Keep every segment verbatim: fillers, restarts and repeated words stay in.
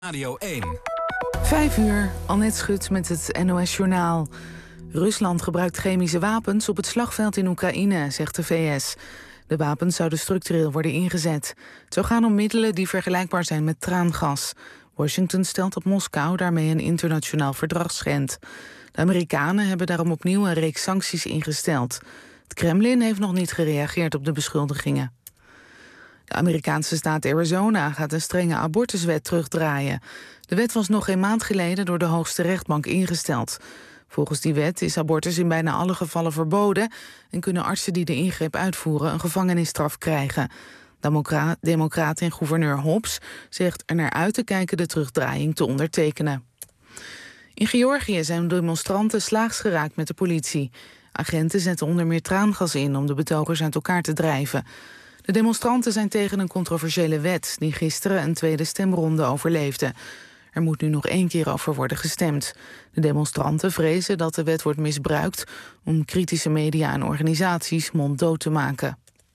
Radio één. Vijf uur, Annette Schut met het N O S-journaal. Rusland gebruikt chemische wapens op het slagveld in Oekraïne, zegt de V S. De wapens zouden structureel worden ingezet. Het zou gaan om middelen die vergelijkbaar zijn met traangas. Washington stelt dat Moskou daarmee een internationaal verdrag schendt. De Amerikanen hebben daarom opnieuw een reeks sancties ingesteld. Het Kremlin heeft nog niet gereageerd op de beschuldigingen. De Amerikaanse staat Arizona gaat een strenge abortuswet terugdraaien. De wet was nog geen maand geleden door de hoogste rechtbank ingesteld. Volgens die wet is abortus in bijna alle gevallen verboden en kunnen artsen die de ingreep uitvoeren een gevangenisstraf krijgen. Democra- Democraat en gouverneur Hobbs zegt er naar uit te kijken de terugdraaiing te ondertekenen. In Georgië zijn demonstranten slaags geraakt met de politie. Agenten zetten onder meer traangas in om de betogers uit elkaar te drijven. De demonstranten zijn tegen een controversiële wet die gisteren een tweede stemronde overleefde. Er moet nu nog één keer over worden gestemd. De demonstranten vrezen dat de wet wordt misbruikt om kritische media en organisaties monddood te maken.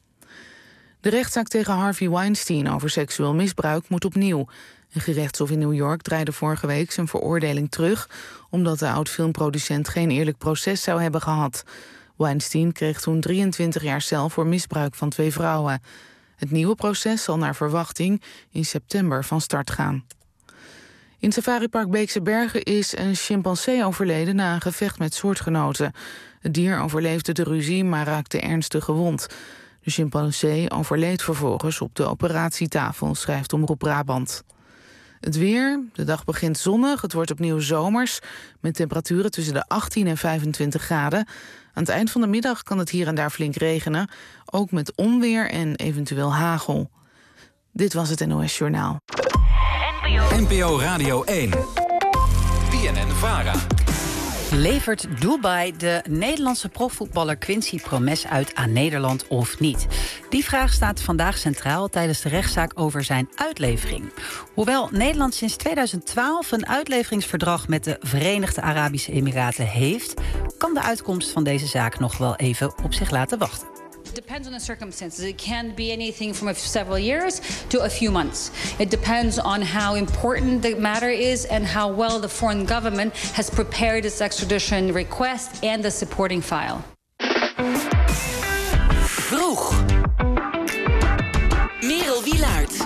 De rechtszaak tegen Harvey Weinstein over seksueel misbruik moet opnieuw. Een gerechtshof in New York draaide vorige week zijn veroordeling terug omdat de oud-filmproducent geen eerlijk proces zou hebben gehad. Weinstein kreeg toen drieëntwintig jaar cel voor misbruik van twee vrouwen. Het nieuwe proces zal naar verwachting in september van start gaan. In Safaripark Beekse Bergen is een chimpansee overleden na een gevecht met soortgenoten. Het dier overleefde de ruzie, maar raakte ernstig gewond. De chimpansee overleed vervolgens op de operatietafel, schrijft Omroep Brabant. Het weer, de dag begint zonnig, het wordt opnieuw zomers, met temperaturen tussen de achttien en vijfentwintig graden. Aan het eind van de middag kan het hier en daar flink regenen, ook met onweer en eventueel hagel. Dit was het N O S-journaal. N P O Radio één. B N N-Vara. Levert Dubai de Nederlandse profvoetballer Quincy Promes uit aan Nederland of niet? Die vraag staat vandaag centraal tijdens de rechtszaak over zijn uitlevering. Hoewel Nederland sinds tweeduizend twaalf een uitleveringsverdrag met de Verenigde Arabische Emiraten heeft, kan de uitkomst van deze zaak nog wel even op zich laten wachten. It depends on the circumstances. It can be anything from several years to a few months. It depends on how important the matter is and how well the foreign government has prepared its extradition request and the supporting file. Vroeg. Merel Wielaert.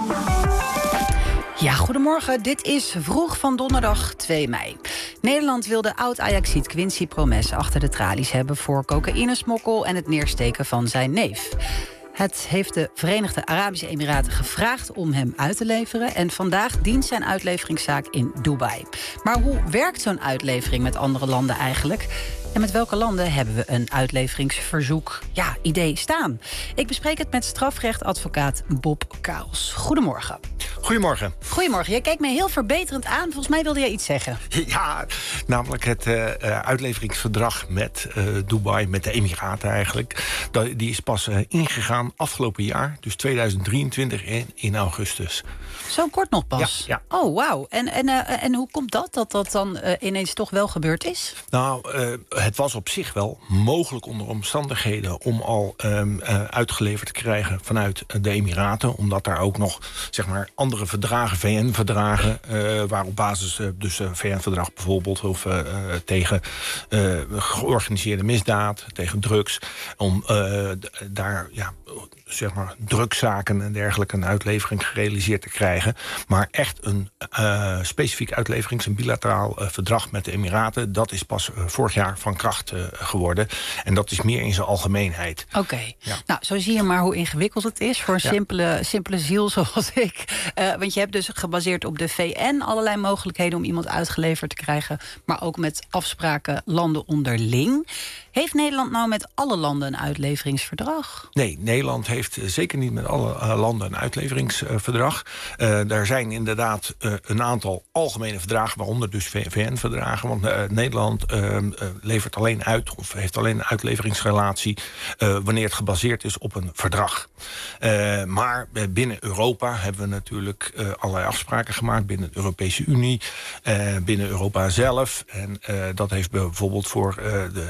Ja, goedemorgen. Dit is Vroeg van donderdag twee mei. Nederland wil de oud-Ajaxiet Quincy Promes achter de tralies hebben voor cocaïnesmokkel en het neersteken van zijn neef. Het heeft de Verenigde Arabische Emiraten gevraagd om hem uit te leveren en vandaag dient zijn uitleveringszaak in Dubai. Maar hoe werkt zo'n uitlevering met andere landen eigenlijk? En met welke landen hebben we een uitleveringsverzoek, ja, idee staan? Ik bespreek het met strafrechtadvocaat Bob Karels. Goedemorgen. Goedemorgen. Goedemorgen. Jij kijkt me heel verbeterend aan. Volgens mij wilde jij iets zeggen. Ja, namelijk het uh, uitleveringsverdrag met uh, Dubai, met de Emiraten eigenlijk. Dat, die is pas uh, ingegaan afgelopen jaar, dus tweeduizend drieëntwintig in, in augustus. Zo kort nog pas? Ja. ja. Oh, wauw. En, en, uh, en hoe komt dat, dat dat dan uh, ineens toch wel gebeurd is? Nou, uh, het was op zich wel mogelijk onder omstandigheden om al um, uh, uitgeleverd te krijgen vanuit de Emiraten. Omdat daar ook nog, zeg maar, andere verdragen, V N-verdragen, uh, waar op basis, uh, dus een V N-verdrag bijvoorbeeld, of uh, tegen uh, georganiseerde misdaad, tegen drugs, om uh, d- daar, ja, zeg maar, drugszaken en dergelijke een uitlevering gerealiseerd te krijgen. Maar echt een uh, specifiek uitleverings- en bilateraal uh, verdrag met de Emiraten, dat is pas uh, vorig jaar van kracht uh, geworden. En dat is meer in zijn algemeenheid. Oké. Okay. Ja. Nou, zo zie je maar hoe ingewikkeld het is voor een ja. simpele, simpele ziel zoals ik. Uh, want je hebt dus gebaseerd op de V N allerlei mogelijkheden om iemand uitgeleverd te krijgen, maar ook met afspraken landen onderling. Heeft Nederland nou met alle landen een uitleveringsverdrag? Nee, Nederland heeft zeker niet met alle uh, landen een uitleveringsverdrag. Uh, daar zijn inderdaad uh, een aantal algemene verdragen, waaronder dus V N-verdragen. Want uh, Nederland uh, uh, levert alleen uit, of heeft alleen een uitleveringsrelatie uh, wanneer het gebaseerd is op een verdrag. Uh, maar uh, binnen Europa hebben we natuurlijk uh, allerlei afspraken gemaakt binnen de Europese Unie, uh, binnen Europa zelf. En uh, dat heeft bijvoorbeeld voor uh, de, de zo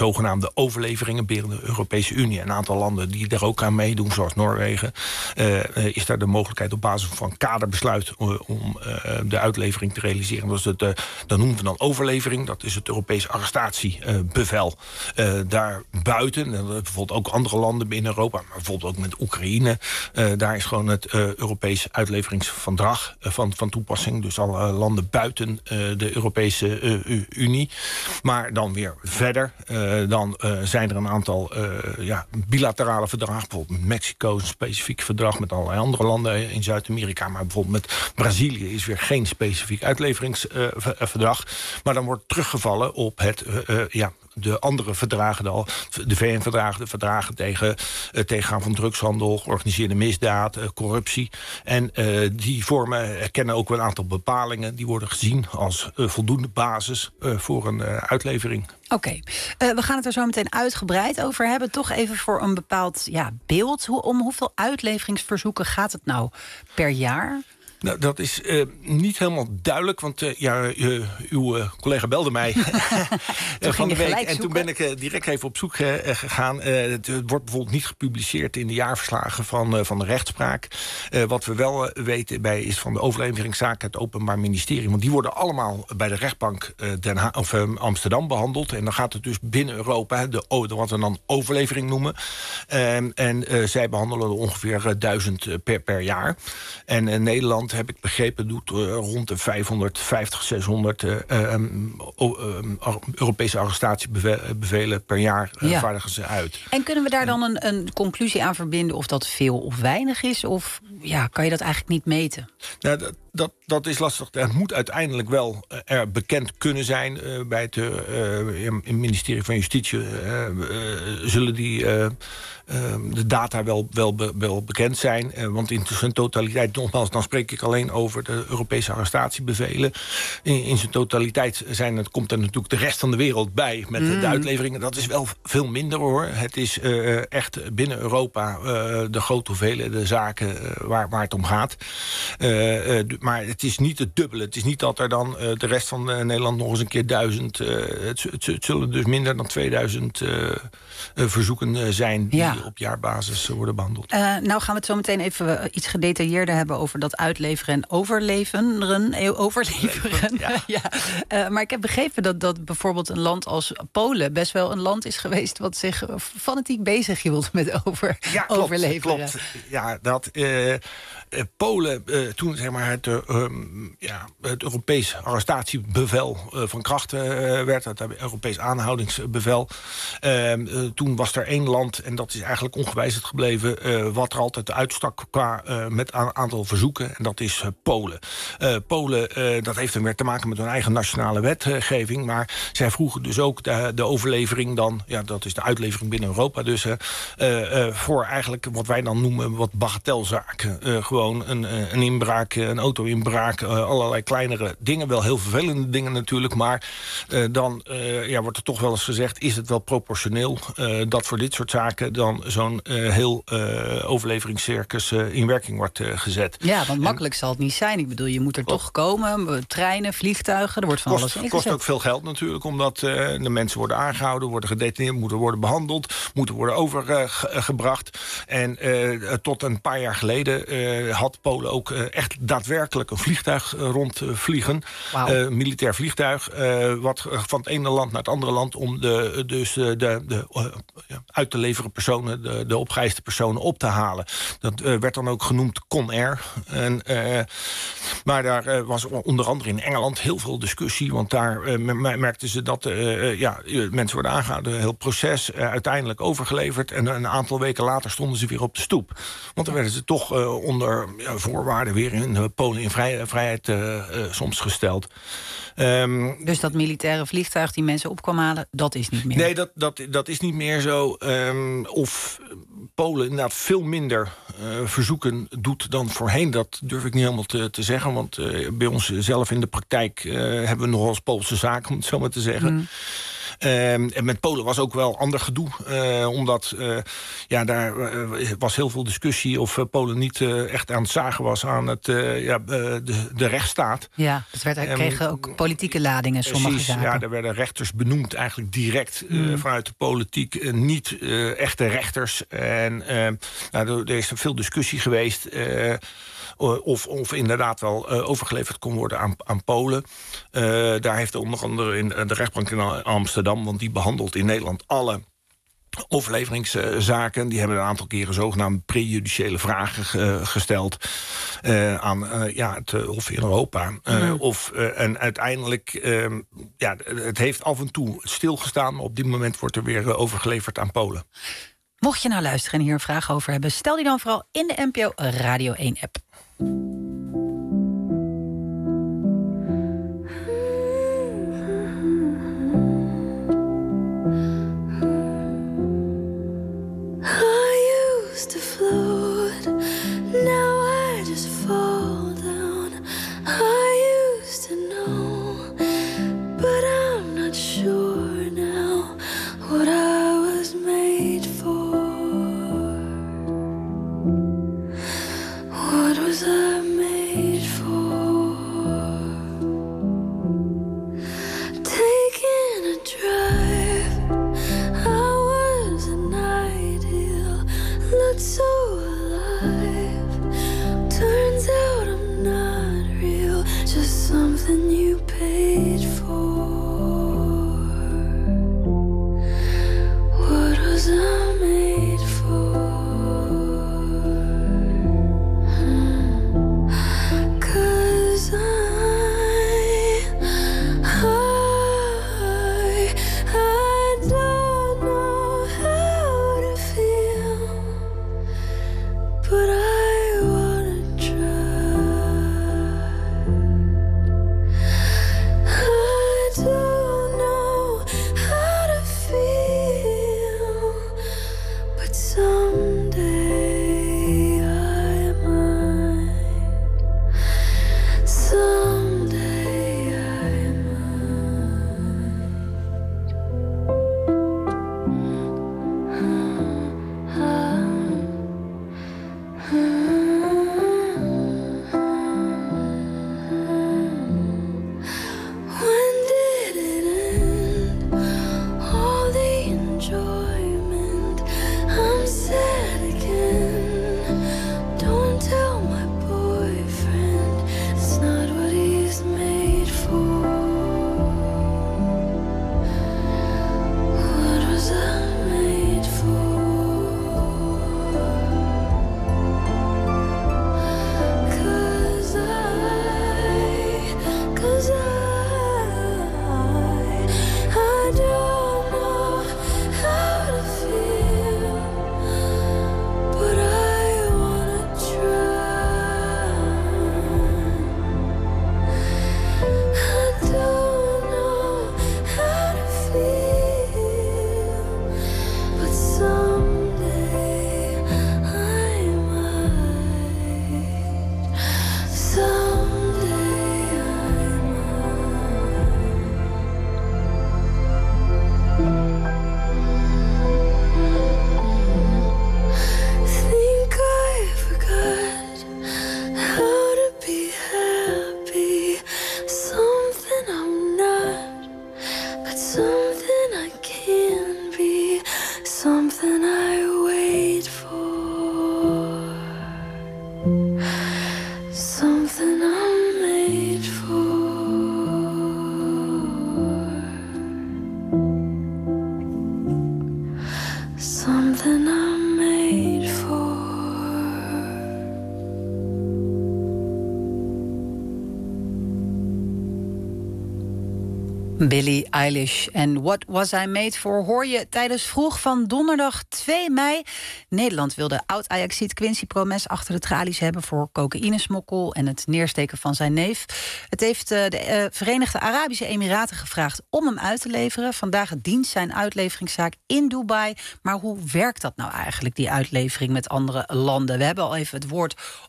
zogenaamde overleveringen binnen de Europese Unie. Een aantal landen die er ook aan meedoen, zoals Noorwegen, uh, is daar de mogelijkheid op basis van kaderbesluit uh, om uh, de uitlevering te realiseren. Dat, is het, uh, dat noemen we dan overlevering. Dat is het Europees arrestatiebevel. Uh, daar buiten, en bijvoorbeeld ook andere landen binnen Europa, maar bijvoorbeeld ook met Oekraïne, uh, daar is gewoon het uh, Europees uitleveringsverdrag uh, van, van toepassing. Dus alle uh, landen buiten uh, de Europese uh, Unie. Maar dan weer verder, uh, dan uh, zijn er een aantal uh, ja, bilaterale verdragen. Bijvoorbeeld met Mexico is een specifiek verdrag, met allerlei andere landen in Zuid-Amerika. Maar bijvoorbeeld met Brazilië is weer geen specifiek uitleveringsverdrag. Uh, maar dan wordt teruggevallen op het uh, uh, ja, de andere verdragen, de, de V N-verdragen, de verdragen tegen het tegengaan van drugshandel, georganiseerde misdaad, uh, corruptie. En uh, die vormen kennen ook wel een aantal bepalingen. Die worden gezien als uh, voldoende basis uh, voor een uh, uitlevering. Oké, okay. uh, we gaan het er zo meteen uitgebreid over hebben. Toch even voor een bepaald ja, beeld. Hoe, om hoeveel uitleveringsverzoeken gaat het nou per jaar? Nou, dat is uh, niet helemaal duidelijk, want uh, ja, uh, uw uh, collega belde mij van de week. En toen ben ik uh, direct even op zoek uh, gegaan. Uh, het, het wordt bijvoorbeeld niet gepubliceerd in de jaarverslagen van, uh, van de rechtspraak. Uh, wat we wel uh, weten bij is van de overleveringszaken, het Openbaar Ministerie. Want die worden allemaal bij de rechtbank uh, Den ha- of, uh, Amsterdam behandeld. En dan gaat het dus binnen Europa, de, de, wat we dan overlevering noemen. Uh, en uh, zij behandelen er ongeveer uh, duizend uh, per, per jaar. En uh, Nederland, heb ik begrepen, doet uh, rond de vijfhonderdvijftig, zeshonderd uh, um, uh, um, Europese arrestatiebevelen per jaar uh, ja. vaardigen ze uit. En kunnen we daar dan een, een conclusie aan verbinden of dat veel of weinig is? Of ja, kan je dat eigenlijk niet meten? Nou, dat, dat, dat is lastig. Het moet uiteindelijk wel uh, er bekend kunnen zijn uh, bij het uh, ministerie van Justitie. Uh, uh, zullen die uh, uh, de data wel, wel, be, wel bekend zijn. Uh, want in zijn totaliteit, nogmaals, dan spreek ik alleen over de Europese arrestatiebevelen. In, in zijn totaliteit zijn het, komt er natuurlijk de rest van de wereld bij met mm. de uitleveringen. Dat is wel veel minder, hoor. Het is uh, echt binnen Europa uh, de grote hoeveelheden zaken uh, waar, waar het om gaat. Uh, uh, maar het is niet het dubbele. Het is niet dat er dan uh, de rest van uh, Nederland nog eens een keer duizend... Uh, het, het, het zullen dus minder dan tweeduizend uh, uh, verzoeken uh, zijn die ja. op jaarbasis uh, worden behandeld. Uh, nou gaan we het zo meteen even iets gedetailleerder hebben over dat uitleveren en overleveren. Overleveren, ja. ja. Uh, maar ik heb begrepen dat, dat bijvoorbeeld een land als Polen best wel een land is geweest wat zich fanatiek bezig hield met over, ja, klopt, overleveren. Klopt. Ja, dat uh, Uh, Polen, uh, toen zeg maar het, uh, um, ja, het Europees arrestatiebevel uh, van kracht uh, werd, het Europees aanhoudingsbevel. Uh, uh, toen was er één land, en dat is eigenlijk ongewijzigd gebleven, uh, wat er altijd uitstak qua uh, met een aantal verzoeken, en dat is uh, Polen. Uh, Polen, uh, dat heeft dan weer te maken met hun eigen nationale wetgeving, maar zij vroegen dus ook de, de overlevering dan, ja, dat is de uitlevering binnen Europa, dus uh, uh, voor eigenlijk wat wij dan noemen wat bagatelzaken. Uh, Gewoon een, een inbraak, een auto-inbraak, uh, allerlei kleinere dingen. Wel heel vervelende dingen natuurlijk, maar uh, dan uh, ja, wordt er toch wel eens gezegd, is het wel proportioneel uh, dat voor dit soort zaken dan zo'n uh, heel uh, overleveringscircus uh, in werking wordt uh, gezet. Ja, want makkelijk en, zal het niet zijn. Ik bedoel, je moet er oh. toch komen, treinen, vliegtuigen, er wordt van kost, alles ingezet. Het kost ook veel geld natuurlijk, omdat uh, de mensen worden aangehouden, worden gedetineerd, moeten worden behandeld, moeten worden overgebracht. Uh, en uh, tot een paar jaar geleden uh, had Polen ook uh, echt daadwerkelijk een vliegtuig uh, rondvliegen. Wow. Uh, militair vliegtuig, uh, wat uh, van het ene land naar het andere land om de, dus, uh, de, de uh, uit te leveren personen, de, de opgeëiste personen op te halen. Dat uh, werd dan ook genoemd Conair. En, uh, maar daar uh, was onder andere in Engeland heel veel discussie, want daar uh, merkten ze dat uh, ja, mensen worden aangehouden, een heel proces, uh, uiteindelijk overgeleverd en een aantal weken later stonden ze weer op de stoep. Want dan werden ze toch uh, onder ja, voorwaarden weer in uh, Polen in vrij, vrijheid uh, uh, soms gesteld. Um, dus dat militaire vliegtuig die mensen op kwam halen, dat is niet meer? Nee, dat, dat, dat is niet meer zo. Um, of Polen inderdaad veel minder uh, verzoeken doet dan voorheen, dat durf ik niet helemaal te, te zeggen. Want uh, bij ons zelf in de praktijk uh, hebben we nogal eens Poolse zaken, om het zo maar te zeggen. Mm. Um, en met Polen was ook wel ander gedoe. Uh, omdat uh, ja, daar uh, was heel veel discussie of uh, Polen niet uh, echt aan het zagen was aan het, uh, ja, uh, de, de rechtsstaat. Ja, dus werd, er kregen ook politieke ladingen, sommige precies, zaken. Ja, er werden rechters benoemd eigenlijk direct uh, mm. vanuit de politiek. Uh, niet uh, echte rechters. En uh, nou, er is veel discussie geweest. Uh, Of, of inderdaad wel uh, overgeleverd kon worden aan, aan Polen. Uh, daar heeft onder andere in de rechtbank in Amsterdam, want die behandelt in Nederland alle overleveringszaken. Die hebben een aantal keren zogenaamde prejudiciële vragen uh, gesteld uh, aan uh, ja, het uh, Hof in Europa. Uh, mm. of, uh, en uiteindelijk, uh, ja, het heeft af en toe stilgestaan, maar op dit moment wordt er weer uh, overgeleverd aan Polen. Mocht je nou luisteren en hier een vraag over hebben, stel die dan vooral in de N P O Radio één app. Billie Eilish en What Was I Made For hoor je tijdens Vroeg van donderdag twee mei. Nederland wilde oud-Ajaxiet Quincy Promes achter de tralies hebben voor cocaïnesmokkel en het neersteken van zijn neef. Het heeft de Verenigde Arabische Emiraten gevraagd om hem uit te leveren. Vandaag dient zijn uitleveringszaak in Dubai. Maar hoe werkt dat nou eigenlijk, die uitlevering met andere landen? We hebben al even het woord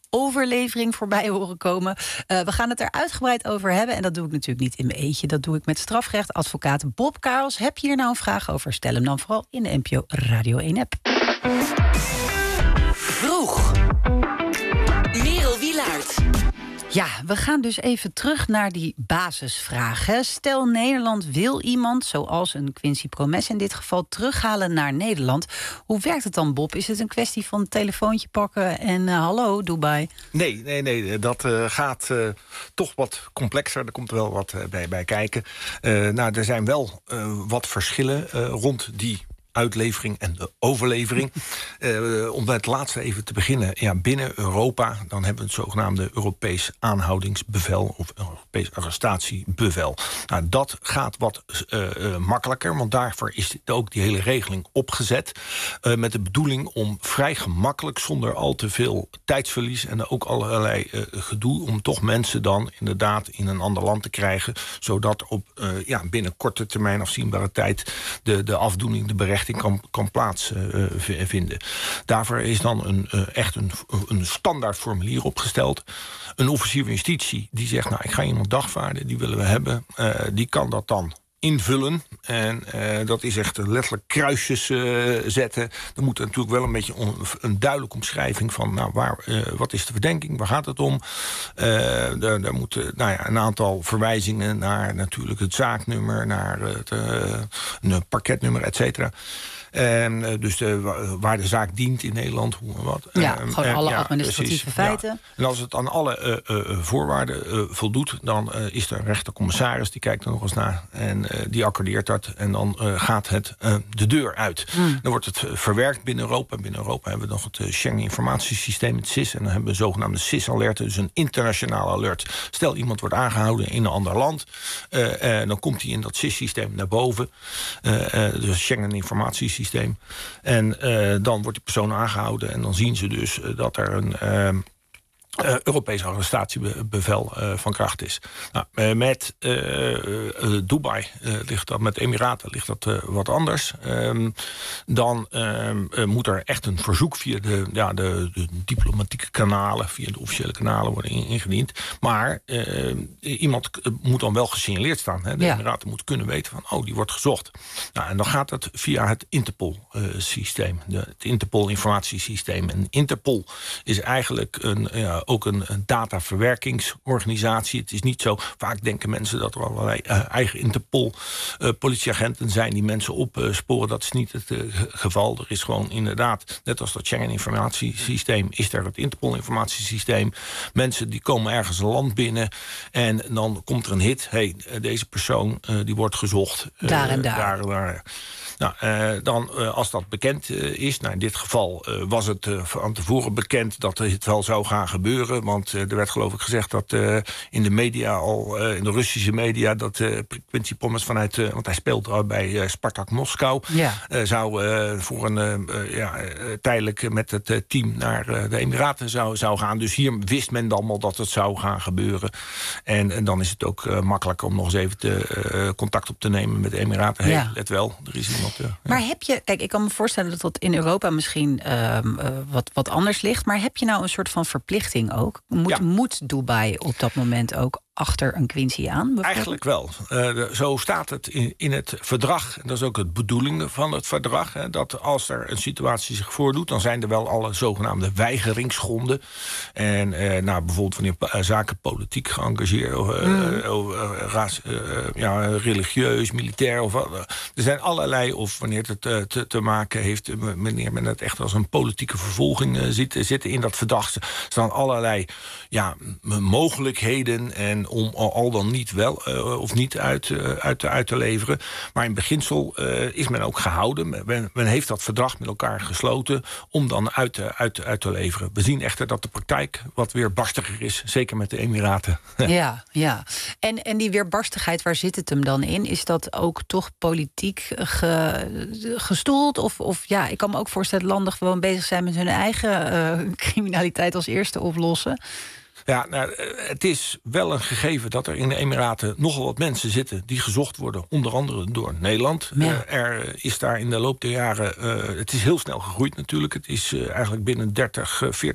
overlevering voorbij horen komen. Uh, we gaan het er uitgebreid over hebben. En dat doe ik natuurlijk niet in mijn eentje. Dat doe ik met strafrechtadvocaat Bob Karels. Heb je hier nou een vraag over? Stel hem dan vooral in de N P O Radio één-app. Vroeg. Merel Wielaert. Ja, we gaan dus even terug naar die basisvragen. Stel, Nederland wil iemand, zoals een Quincy Promes in dit geval, terughalen naar Nederland. Hoe werkt het dan, Bob? Is het een kwestie van een telefoontje pakken en uh, hallo, Dubai? Nee, nee, nee. Dat uh, gaat uh, toch wat complexer. Er komt wel wat uh, bij, bij kijken. Uh, nou, er zijn wel uh, wat verschillen uh, rond die uitlevering en de overlevering. uh, om bij het laatste even te beginnen. Ja, binnen Europa, dan hebben we het zogenaamde Europees aanhoudingsbevel of Europees arrestatiebevel. Nou, dat gaat wat uh, uh, makkelijker, want daarvoor is ook die hele regeling opgezet. Uh, met de bedoeling om vrij gemakkelijk, zonder al te veel tijdsverlies en ook allerlei uh, gedoe, om toch mensen dan inderdaad in een ander land te krijgen, zodat op uh, ja, binnen korte termijn afzienbare tijd de, de afdoening, de berechting kan, kan plaatsvinden. Uh, Daarvoor is dan een, uh, echt een, een standaard formulier opgesteld. Een officier van justitie die zegt, nou, ik ga iemand dagvaarden, die willen we hebben. Uh, die kan dat dan invullen. En uh, dat is echt letterlijk kruisjes uh, zetten. Er moet natuurlijk wel een beetje on, een duidelijke omschrijving van, nou, waar, uh, wat is de verdenking, waar gaat het om? Uh, er, er moeten nou ja, een aantal verwijzingen naar natuurlijk het zaaknummer, naar het uh, een parketnummer, et cetera. En, uh, dus de, waar de zaak dient in Nederland, hoe en wat. Ja, uh, gewoon uh, alle ja, administratieve precies, feiten. Ja. En als het aan alle uh, uh, voorwaarden uh, voldoet, dan uh, is er een rechtercommissaris, die kijkt er nog eens naar en uh, die accordeert dat. En dan uh, gaat het uh, de deur uit. Hmm. Dan wordt het uh, verwerkt binnen Europa. Binnen Europa hebben we nog het uh, Schengen-informatiesysteem, het S I S. En dan hebben we een zogenaamde S I S-alert, dus een internationaal alert. Stel, iemand wordt aangehouden in een ander land. Uh, uh, dan komt hij in dat S I S-systeem naar boven. Uh, uh, dus het Schengen-informatiesysteem. En uh, dan wordt die persoon aangehouden en dan zien ze dus uh, dat er een uh, uh, Europees arrestatiebevel uh, van kracht is. Nou, uh, met uh, uh, Dubai uh, ligt dat, met Emiraten ligt dat uh, wat anders. Um, dan uh, uh, moet er echt een verzoek via de, ja, de, de diplomatieke kanalen, via de officiële kanalen worden ingediend. Maar uh, iemand moet dan wel gesignaleerd staan. Hè? De ja. Emiraten moeten kunnen weten van, oh, die wordt gezocht. Nou, en dan gaat het via het Interpol-systeem, uh, het Interpol-informatiesysteem. En Interpol is eigenlijk een, ja, ook een, een dataverwerkingsorganisatie. Het is niet zo, vaak denken mensen dat er allerlei uh, eigen Interpol-politieagenten uh, zijn die mensen opsporen. Uh, dat is niet het uh, geval. Er is gewoon inderdaad, net als dat Schengen-informatiesysteem, is er het Interpol-informatiesysteem. Mensen die komen ergens een land binnen en dan komt er een hit. Hey, deze persoon uh, die wordt gezocht. Uh, daar en daar. daar, daar. Nou, uh, dan, uh, als dat bekend uh, is, nou in dit geval uh, was het uh, van tevoren bekend dat dit wel zou gaan gebeuren. Want uh, er werd geloof ik gezegd dat uh, in de media al, uh, in de Russische media, dat uh, Quincy Promes vanuit, uh, want hij speelt al bij uh, Spartak Moskou, ja. uh, zou uh, voor een uh, ja, uh, tijdelijk met het uh, team naar uh, de Emiraten zou, zou gaan. Dus hier wist men dan al dat het zou gaan gebeuren. En, en dan is het ook uh, makkelijker om nog eens even te, uh, contact op te nemen met de Emiraten. Hey, ja. Let wel, er is iemand. Uh, maar ja. heb je, kijk, ik kan me voorstellen dat dat in Europa misschien uh, uh, wat, wat anders ligt. Maar heb je nou een soort van verplichting ook? Moet, ja. moet Dubai op dat moment ook achter een Quincy aan? Eigenlijk wel. Uh, de, zo staat het in, in het verdrag. En dat is ook het bedoeling van het verdrag. Hè, dat als er een situatie zich voordoet, dan zijn er wel alle zogenaamde weigeringsgronden. En uh, nou, bijvoorbeeld wanneer uh, zaken politiek geëngageerd, of, uh, mm. uh, uh, raas, uh, ja, religieus, militair. Of, uh, er zijn allerlei, of wanneer het uh, te, te maken heeft, uh, wanneer men het echt als een politieke vervolging uh, ziet, zitten in dat verdrag. Er staan allerlei ja, mogelijkheden en om al dan niet wel uh, of niet uit, uh, uit, uit te leveren. Maar in beginsel uh, is men ook gehouden. Men, men heeft dat verdrag met elkaar gesloten om dan uit te, uit, uit te leveren. We zien echter dat de praktijk wat weerbarstiger is, zeker met de Emiraten. Ja, ja. En, en die weerbarstigheid, waar zit het hem dan in? Is dat ook toch politiek ge, gestoeld? Of, of ja, ik kan me ook voorstellen dat landen gewoon bezig zijn met hun eigen uh, criminaliteit als eerste oplossen. Ja, nou, het is wel een gegeven dat er in de Emiraten nogal wat mensen zitten die gezocht worden, onder andere door Nederland. Ja. Uh, er is daar in de loop der jaren, uh, het is heel snel gegroeid natuurlijk. Het is uh, eigenlijk binnen dertig, veertig,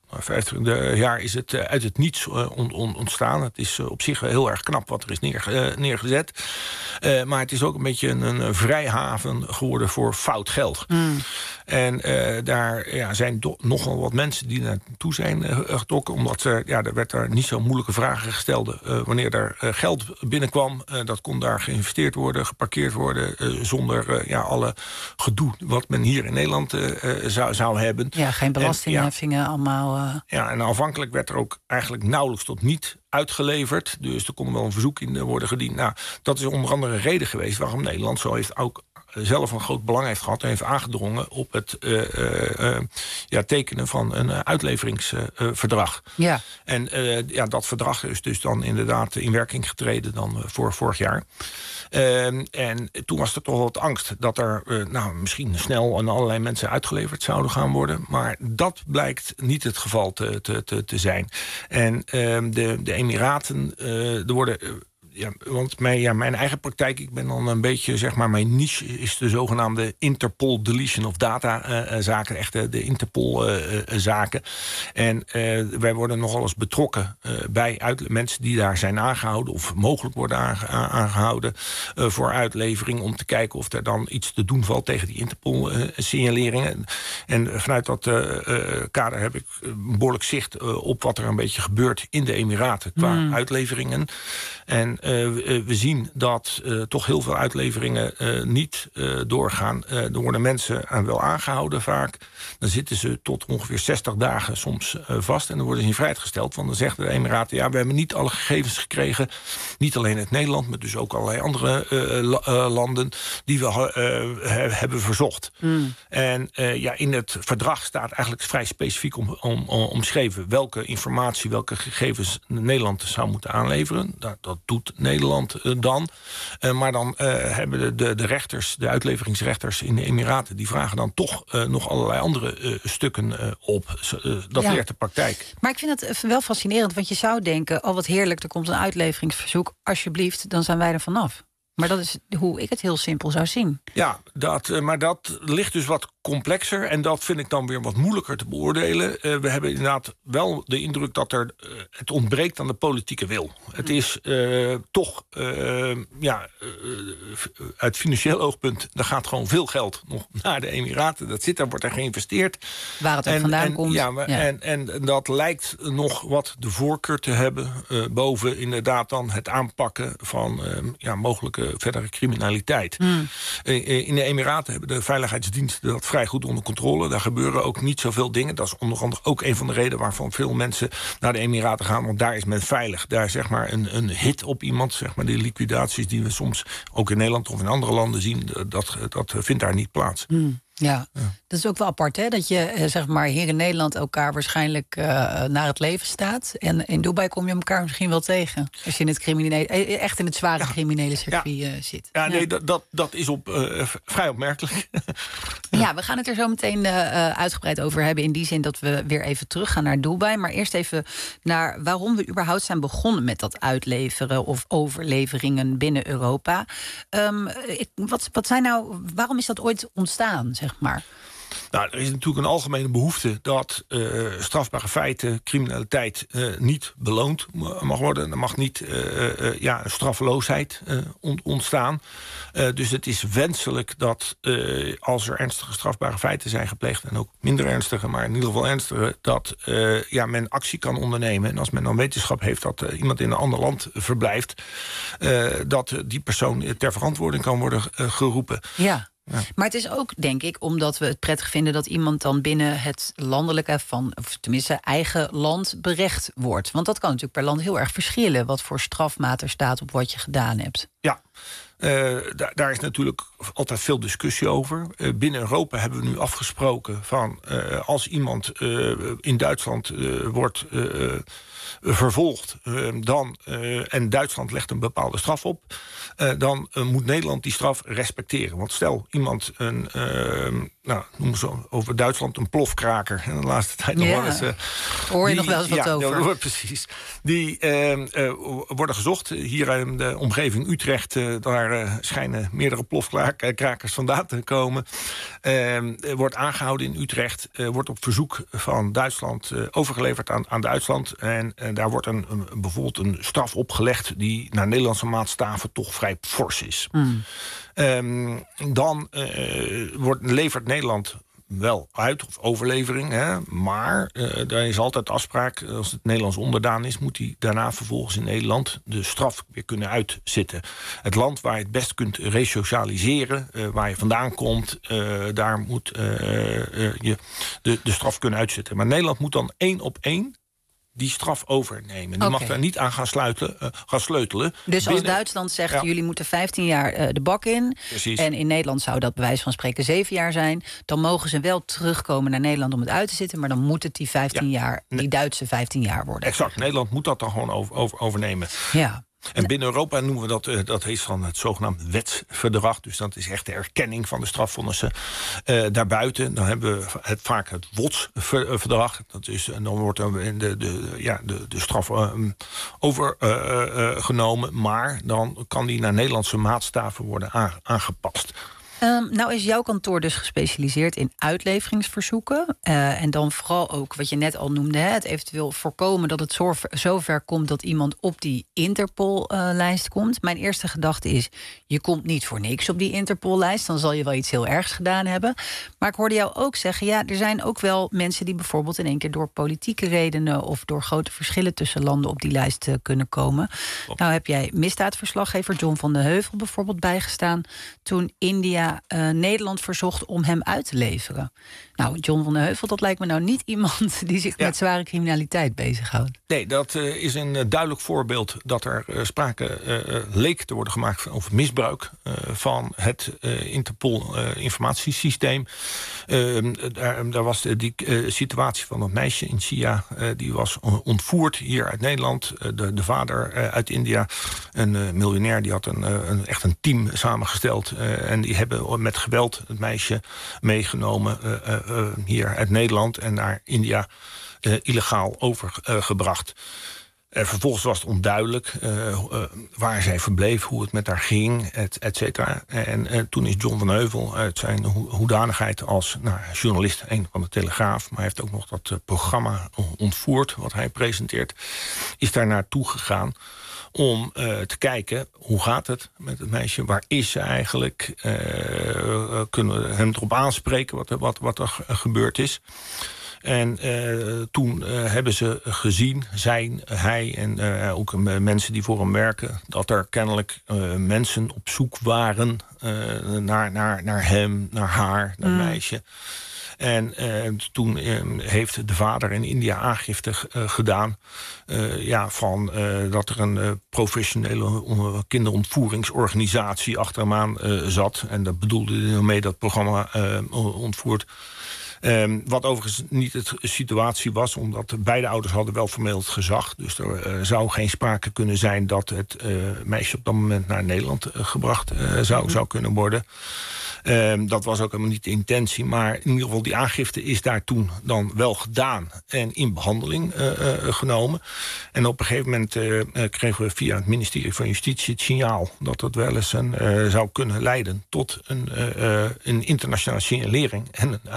vijftig jaar is het uit het niets ontstaan. Het is op zich heel erg knap wat er is neer, neergezet. Uh, maar het is ook een beetje een, een vrijhaven geworden voor fout geld. Mm. En uh, daar ja, zijn do- nogal wat mensen die naartoe zijn uh, getrokken. Omdat er, ja, er werd daar niet zo moeilijke vragen gesteld. Uh, wanneer er uh, geld binnenkwam, uh, dat kon daar geïnvesteerd worden, geparkeerd worden. Uh, zonder uh, ja, alle gedoe wat men hier in Nederland uh, zou, zou hebben. Ja, geen belastingheffingen ja, allemaal. Uh... Ja, en aanvankelijk werd er ook eigenlijk nauwelijks tot niet uitgeleverd. Dus er kon wel een verzoek in worden gediend. Nou, dat is onder andere een reden geweest waarom Nederland zo heeft ook zelf een groot belang heeft gehad en heeft aangedrongen op het uh, uh, uh, ja, tekenen van een uh, uitleveringsverdrag. Uh, ja. En uh, ja, dat verdrag is dus dan inderdaad in werking getreden dan uh, voor vorig jaar. Uh, en toen was er toch wat angst dat er uh, nou, misschien snel aan allerlei mensen uitgeleverd zouden gaan worden. Maar dat blijkt niet het geval te, te, te, te zijn. En uh, de, de Emiraten, uh, er worden... Uh, Ja, want mijn, ja, mijn eigen praktijk, ik ben dan een beetje, zeg maar, mijn niche is de zogenaamde Interpol deletion of data uh, zaken, echt de, de Interpol uh, uh, zaken. En uh, wij worden nogal eens betrokken uh, bij uit, mensen die daar zijn aangehouden of mogelijk worden aange, aangehouden uh, voor uitlevering, om te kijken of er dan iets te doen valt tegen die Interpol uh, signaleringen. En vanuit dat uh, uh, kader heb ik een behoorlijk zicht uh, op wat er een beetje gebeurt in de Emiraten qua mm. uitleveringen. En Uh, we zien dat uh, toch heel veel uitleveringen uh, niet uh, doorgaan. Uh, er worden mensen uh, wel aangehouden vaak. Dan zitten ze tot ongeveer zestig dagen soms uh, vast. En dan worden ze niet vrijgesteld. Want dan zegt de Emiraten, ja, we hebben niet alle gegevens gekregen. Niet alleen uit Nederland, maar dus ook allerlei andere uh, la, uh, landen die we uh, he, hebben verzocht. Mm. En uh, ja, in het verdrag staat eigenlijk vrij specifiek om, om, om, omschreven welke informatie, welke gegevens Nederland zou moeten aanleveren. Dat, dat doet Nederland uh, dan. Uh, maar dan uh, hebben de, de, de rechters, de uitleveringsrechters in de Emiraten, die vragen dan toch uh, nog allerlei andere uh, stukken uh, op. Uh, dat ja. leert de praktijk. Maar ik vind het wel fascinerend, want je zou denken, oh wat heerlijk, er komt een uitleveringsverzoek, alsjeblieft, dan zijn wij er vanaf. Maar dat is hoe ik het heel simpel zou zien. Ja, dat, uh, maar dat ligt dus wat complexer. En dat vind ik dan weer wat moeilijker te beoordelen. Uh, we hebben inderdaad wel de indruk dat er uh, het ontbreekt aan de politieke wil. Het is uh, toch, uh, ja, uh, uit financieel oogpunt, er gaat gewoon veel geld nog naar de Emiraten. Dat zit, daar wordt er geïnvesteerd. Waar het ook en, vandaan en, komt. Ja, maar, ja. En, en dat lijkt nog wat de voorkeur te hebben uh, boven inderdaad dan het aanpakken van uh, ja, mogelijke verdere criminaliteit. Hmm. In de Emiraten hebben de veiligheidsdiensten dat vrij goed onder controle. Daar gebeuren ook niet zoveel dingen. Dat is onder andere ook een van de redenen waarvan veel mensen naar de Emiraten gaan. Want daar is men veilig. Daar is zeg maar een, een hit op iemand. Zeg maar de liquidaties die we soms ook in Nederland of in andere landen zien. Dat, dat vindt daar niet plaats. Hmm. Ja. ja, dat is ook wel apart, hè? Dat je zeg maar hier in Nederland elkaar waarschijnlijk uh, naar het leven staat. En in Dubai kom je elkaar misschien wel tegen. Als je in het criminele, echt in het zware ja. criminele circuit ja. uh, zit. Ja, nee, ja. Dat, dat, dat is op, uh, vrij opmerkelijk. Ja, we gaan het er zo meteen uh, uitgebreid over hebben. In die zin dat we weer even teruggaan naar Dubai. Maar eerst even naar waarom we überhaupt zijn begonnen met dat uitleveren of overleveringen binnen Europa. Um, ik, wat, wat zijn nou, waarom is dat ooit ontstaan, zeg maar? Nou, er is natuurlijk een algemene behoefte dat uh, strafbare feiten, criminaliteit uh, niet beloond mag worden. Er mag niet uh, uh, ja, straffeloosheid uh, ontstaan. Uh, dus het is wenselijk dat uh, als er ernstige strafbare feiten zijn gepleegd, en ook minder ernstige, maar in ieder geval ernstige, dat uh, ja, men actie kan ondernemen. En als men dan wetenschap heeft dat uh, iemand in een ander land verblijft, uh, dat uh, die persoon ter verantwoording kan worden uh, geroepen. Ja. Ja. Maar het is ook, denk ik, omdat we het prettig vinden dat iemand dan binnen het landelijke van, of tenminste eigen land, berecht wordt. Want dat kan natuurlijk per land heel erg verschillen, wat voor strafmaat er staat op wat je gedaan hebt. Ja. Uh, daar, daar is natuurlijk altijd veel discussie over. Uh, binnen Europa hebben we nu afgesproken van uh, als iemand uh, in Duitsland uh, wordt uh, vervolgd, uh, dan, uh, en Duitsland legt een bepaalde straf op, uh, dan uh, moet Nederland die straf respecteren. Want stel iemand een, uh, nou, noem zo over Duitsland een plofkraker, en de laatste tijd nog ja. wel eens. Uh, Hoor je die, nog wel eens wat ja, over? Ja, precies. Die uh, uh, worden gezocht hier in de omgeving Utrecht Utrecht, uh, daar uh, schijnen meerdere plofkrakers vandaan te komen. Uh, wordt aangehouden in Utrecht. Uh, wordt op verzoek van Duitsland uh, overgeleverd aan, aan Duitsland. En uh, daar wordt een, een, bijvoorbeeld een straf opgelegd die naar Nederlandse maatstaven toch vrij fors is. Mm. Um, dan uh, wordt, levert Nederland wel uit, of overlevering. Hè, maar uh, daar is altijd afspraak. Als het Nederlands onderdaan is, moet hij daarna vervolgens in Nederland de straf weer kunnen uitzitten. Het land waar je het best kunt resocialiseren, uh, waar je vandaan komt, uh, daar moet uh, uh, je de, de straf kunnen uitzitten. Maar Nederland moet dan één op één die straf overnemen. Die okay. mag daar niet aan gaan, sluiten, uh, gaan sleutelen. Dus als Binnen... Duitsland zegt, ja. jullie moeten vijftien jaar uh, de bak in. Precies. En in Nederland zou dat bij wijze van spreken zeven jaar zijn. Dan mogen ze wel terugkomen naar Nederland om het uit te zitten. Maar dan moet het die vijftien ja. jaar, die Duitse vijftien jaar worden. Exact, Nederland moet dat dan gewoon over, over, overnemen. Ja. En binnen Europa noemen we dat, uh, dat heet van het zogenaamde wetsverdrag. Dus dat is echt de erkenning van de strafvonnissen. Uh, daarbuiten, dan hebben we het, vaak het W O T-verdrag. Dat is, en dan wordt er de, de, ja, de, de straf uh, overgenomen. Uh, uh, maar dan kan die naar Nederlandse maatstaven worden aangepast. Um, nou is jouw kantoor dus gespecialiseerd in uitleveringsverzoeken. Uh, en dan vooral ook wat je net al noemde, hè, het eventueel voorkomen dat het zover komt dat iemand op die Interpol-lijst uh, komt. Mijn eerste gedachte is, je komt niet voor niks op die Interpol-lijst. Dan zal je wel iets heel ergs gedaan hebben. Maar ik hoorde jou ook zeggen, ja, er zijn ook wel mensen die bijvoorbeeld in één keer door politieke redenen of door grote verschillen tussen landen op die lijst uh, kunnen komen. Op. Nou heb jij misdaadverslaggever John van den Heuvel bijvoorbeeld bijgestaan toen India Uh, Nederland verzocht om hem uit te leveren. Nou, John van den Heuvel, dat lijkt me nou niet iemand die zich ja. met zware criminaliteit bezighoudt. Nee, dat uh, is een uh, duidelijk voorbeeld dat er uh, sprake uh, leek te worden gemaakt over misbruik uh, van het uh, Interpol-informatiesysteem. Uh, uh, daar, daar was de, die uh, situatie van dat meisje in Sia, uh, die was ontvoerd hier uit Nederland. Uh, de, de vader uh, uit India, een uh, miljonair, die had een, uh, een, echt een team samengesteld. Uh, en die hebben met geweld het meisje meegenomen uh, uh, hier uit Nederland en naar India uh, illegaal overgebracht. Uh, vervolgens was het onduidelijk uh, uh, waar zij verbleef, hoe het met haar ging, et, et cetera. En uh, toen is John van Heuvel uit zijn ho- hoedanigheid als nou, journalist, een van de Telegraaf, maar hij heeft ook nog dat uh, programma Ontvoerd, wat hij presenteert, is daar naartoe gegaan om uh, te kijken, hoe gaat het met het meisje? Waar is ze eigenlijk? Uh, kunnen we hem erop aanspreken wat, wat, wat er gebeurd is? En uh, toen uh, hebben ze gezien, zij, hij en uh, ook uh, mensen die voor hem werken, dat er kennelijk uh, mensen op zoek waren uh, naar, naar, naar hem, naar haar, naar het mm. meisje. En uh, toen uh, heeft de vader in India aangifte uh, gedaan uh, ja, van, uh, dat er een uh, professionele uh, kinderontvoeringsorganisatie achter hem aan uh, zat. En dat bedoelde hij mee dat programma uh, ontvoerd. Um, wat overigens niet de situatie was, omdat beide ouders hadden wel formeel het gezag. Dus er uh, zou geen sprake kunnen zijn dat het uh, meisje op dat moment naar Nederland uh, gebracht uh, zou, mm-hmm. zou kunnen worden. Um, dat was ook helemaal niet de intentie. Maar in ieder geval, die aangifte is daar toen dan wel gedaan en in behandeling uh, uh, genomen. En op een gegeven moment uh, kregen we via het ministerie van Justitie het signaal dat het wel eens een, uh, zou kunnen leiden tot een, uh, uh, een internationale signalering en een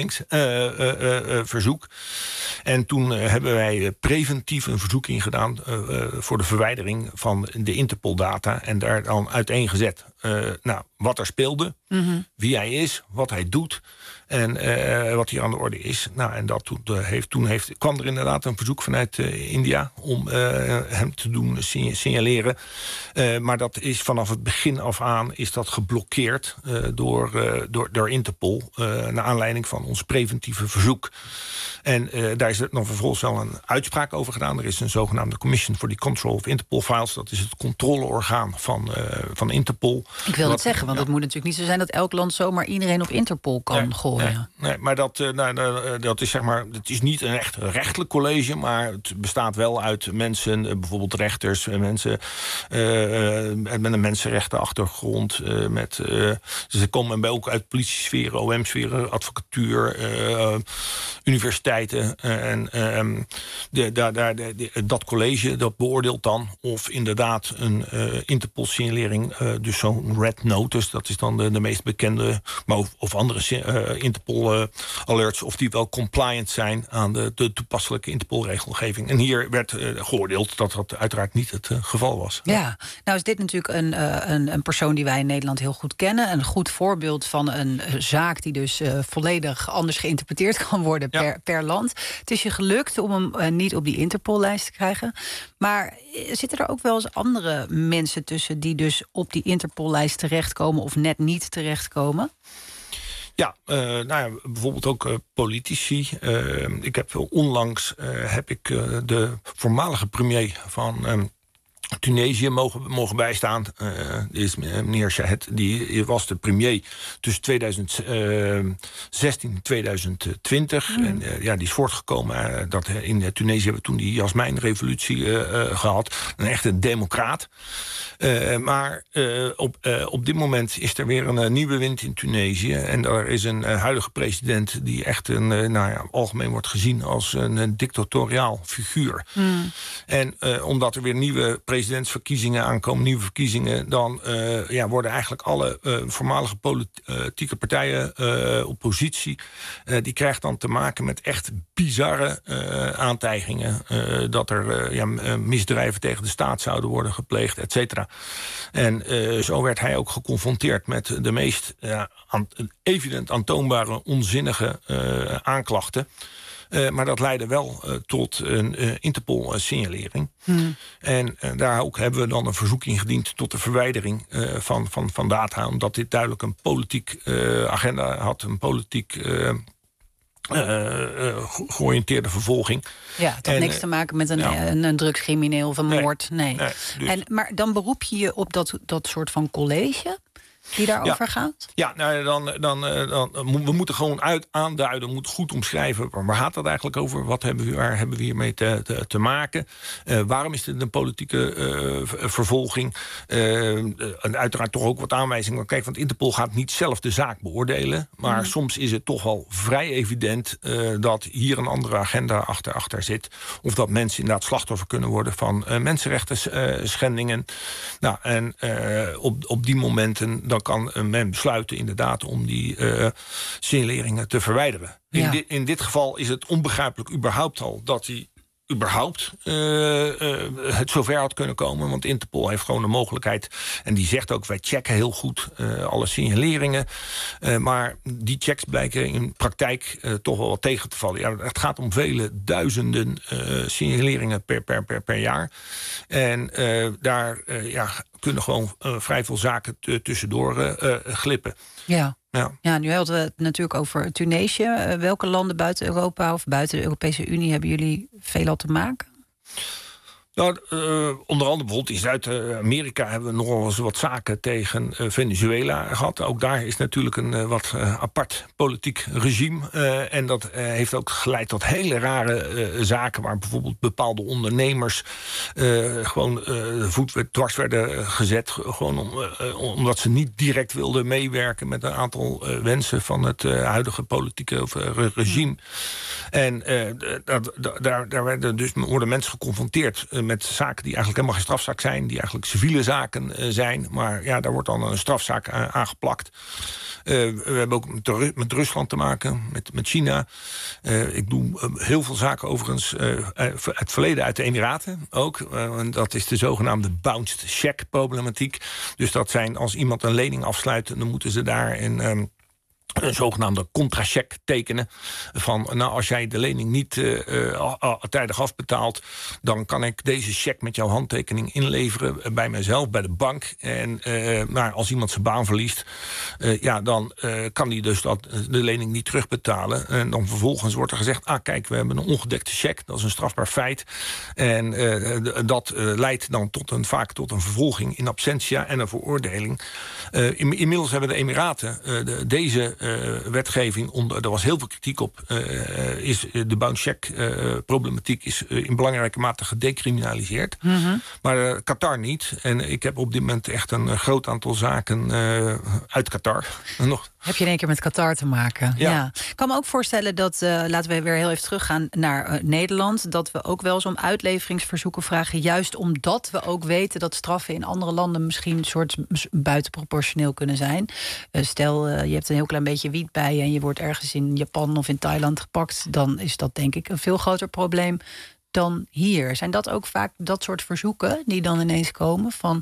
uitleveringsverzoek. Uh, uh, uh, en toen uh, hebben wij preventief een verzoek ingedaan uh, uh, voor de verwijdering van de Interpol-data en daar dan uiteengezet uh, nou, wat er speelde, mm-hmm. wie hij is, wat hij doet en uh, wat hier aan de orde is. Nou, en dat toen, uh, heeft, toen heeft, kwam er inderdaad een verzoek vanuit uh, India om uh, hem te doen signaleren. Uh, maar dat is vanaf het begin af aan is dat geblokkeerd uh, door, uh, door, door Interpol uh, naar aanleiding van ons preventieve verzoek. En uh, daar is er nog vervolgens wel een uitspraak over gedaan. Er is een zogenaamde Commission for the Control of Interpol Files. Dat is het controleorgaan van, uh, van Interpol. Ik wil het zeggen, want ja. het moet natuurlijk niet zo zijn dat elk land zomaar iedereen op Interpol kan nee, gooien. Nee, nee maar dat, uh, nou, uh, dat is zeg maar, het is niet een echt rechtelijk college, maar het bestaat wel uit mensen, uh, bijvoorbeeld rechters, uh, mensen uh, uh, met een mensenrechtenachtergrond. Uh, met, uh, ze komen bij ook uit politie-sferen, O M-sferen, advocatuur, uh, universiteiten. Uh, en uh, de, de, de, de, de, dat college dat beoordeelt dan of inderdaad een uh, Interpol-signalering, uh, dus zo'n red notice, dat is dan de, de meest bekende, maar of, of andere uh, Interpol-alerts, uh, of die wel compliant zijn aan de, de toepasselijke Interpol-regelgeving. En hier werd uh, geoordeeld dat dat uiteraard niet het uh, geval was. Ja, nou is dit natuurlijk een, uh, een, een persoon die wij in Nederland heel goed kennen. Een goed voorbeeld van een zaak die dus uh, volledig anders geïnterpreteerd kan worden per, ja. per land. Het is je gelukt om hem uh, niet op die Interpol-lijst te krijgen. Maar zitten er ook wel eens andere mensen tussen die dus op die Interpol-lijst terechtkomen of net niet terechtkomen? Ja, uh, nou ja, bijvoorbeeld ook uh, politici. Uh, ik heb onlangs uh, heb ik uh, de voormalige premier van Um, Tunesië mogen, mogen bijstaan. Uh, is meneer Chahed, die was de premier tussen tweeduizend zestien en tweeduizend twintig. Mm. En uh, ja, die is voortgekomen. Uh, dat in Tunesië hebben we toen die Jasmijnrevolutie uh, uh, gehad. Een echte democraat. Uh, maar uh, op, uh, op dit moment is er weer een uh, nieuwe wind in Tunesië. En er is een uh, huidige president die echt een, uh, nou ja, algemeen wordt gezien als een, een dictatoriaal figuur. Mm. En uh, omdat er weer nieuwe presidentsverkiezingen aankomen, nieuwe verkiezingen, dan uh, ja, worden eigenlijk alle uh, voormalige politieke partijen, uh, oppositie, uh, die krijgt dan te maken met echt bizarre uh, aantijgingen. Uh, dat er uh, ja, misdrijven tegen de staat zouden worden gepleegd, et cetera. En uh, zo werd hij ook geconfronteerd met de meest uh, aan, evident aantoonbare onzinnige uh, aanklachten. Uh, maar dat leidde wel uh, tot een uh, Interpol-signalering. Hmm. En uh, daar ook hebben we dan een verzoek ingediend tot de verwijdering uh, van, van, van data. Omdat dit duidelijk een politiek uh, agenda had, een politiek Uh, Uh, uh, georiënteerde vervolging. Ja, het had en, niks te maken met een, ja. een, een drugscrimineel of een nee, moord. Nee. nee dus. en, maar dan beroep je je op dat, dat soort van college die daarover ja. gaat? Ja, nou, dan, dan, dan, dan, we moeten gewoon uit aanduiden, we moeten goed omschrijven. Waar gaat het eigenlijk over? Wat hebben we, waar hebben we hiermee te, te, te maken? Uh, waarom is dit een politieke uh, vervolging? Uh, en uiteraard toch ook wat aanwijzingen. Kijk, want Interpol gaat niet zelf de zaak beoordelen. Maar mm. soms is het toch wel vrij evident uh, dat hier een andere agenda achter, achter zit. Of dat mensen inderdaad slachtoffer kunnen worden van uh, mensenrechten uh, schendingen. Nou, en uh, op, op die momenten dan kan men besluiten inderdaad om die uh, signaleringen te verwijderen. Ja. In, di- in dit geval is het onbegrijpelijk überhaupt al dat hij überhaupt uh, uh, het zover had kunnen komen. Want Interpol heeft gewoon de mogelijkheid. En die zegt ook, wij checken heel goed uh, alle signaleringen. Uh, maar die checks blijken in praktijk uh, toch wel wat tegen te vallen. Ja, het gaat om vele duizenden uh, signaleringen per, per, per, per jaar. En uh, daar uh, ja, kunnen gewoon uh, vrij veel zaken t- tussendoor uh, glippen. Ja. Ja. ja, nu hadden we het natuurlijk over Tunesië. Uh, welke landen buiten Europa of buiten de Europese Unie hebben jullie veelal te maken? Nou, uh, onder andere bijvoorbeeld in Zuid-Amerika hebben we nogal eens wat zaken tegen uh, Venezuela gehad. Ook daar is natuurlijk een uh, wat uh, apart politiek regime. Uh, en dat uh, heeft ook geleid tot hele rare uh, zaken, waar bijvoorbeeld bepaalde ondernemers uh, gewoon uh, de voet dwars werden gezet. Gewoon om, uh, omdat ze niet direct wilden meewerken met een aantal uh, wensen van het uh, huidige politieke of, uh, regime. En uh, dat, daar, daar werden dus worden mensen geconfronteerd uh, met zaken die eigenlijk helemaal geen strafzaak zijn, die eigenlijk civiele zaken uh, zijn. Maar ja, daar wordt dan een strafzaak uh, aangeplakt. Uh, we hebben ook met, met Rusland te maken, met, met China. Uh, ik doe uh, heel veel zaken overigens uh, het verleden uit de Emiraten ook. Uh, dat is de zogenaamde bounced check problematiek. Dus dat zijn, als iemand een lening afsluit, dan moeten ze daar in Um, een zogenaamde contracheck tekenen. Van, nou, als jij de lening niet uh, uh, tijdig afbetaalt, dan kan ik deze cheque met jouw handtekening inleveren bij mijzelf, bij de bank. En uh, nou, als iemand zijn baan verliest, uh, ja, dan uh, kan hij dus dat, de lening niet terugbetalen. En dan vervolgens wordt er gezegd, ah, kijk, we hebben een ongedekte cheque. Dat is een strafbaar feit. En uh, dat uh, leidt dan tot een, vaak tot een vervolging in absentia en een veroordeling. Uh, in, inmiddels hebben de Emiraten uh, de, deze Uh, wetgeving, onder, er was heel veel kritiek op, uh, is de bounce check uh, problematiek is uh, in belangrijke mate gedecriminaliseerd. Mm-hmm. Maar uh, Qatar niet. En ik heb op dit moment echt een uh, groot aantal zaken uh, uit Qatar. Nog. Heb je in één keer met Qatar te maken? Ja. ja. Ik kan me ook voorstellen dat, uh, laten we weer heel even teruggaan naar uh, Nederland, dat we ook wel eens om uitleveringsverzoeken vragen, juist omdat we ook weten dat straffen in andere landen misschien een soort buitenproportioneel kunnen zijn. Uh, stel, uh, je hebt een heel klein beetje wiet bij je en je wordt ergens in Japan of in Thailand gepakt, dan is dat denk ik een veel groter probleem dan hier. Zijn dat ook vaak dat soort verzoeken die dan ineens komen van,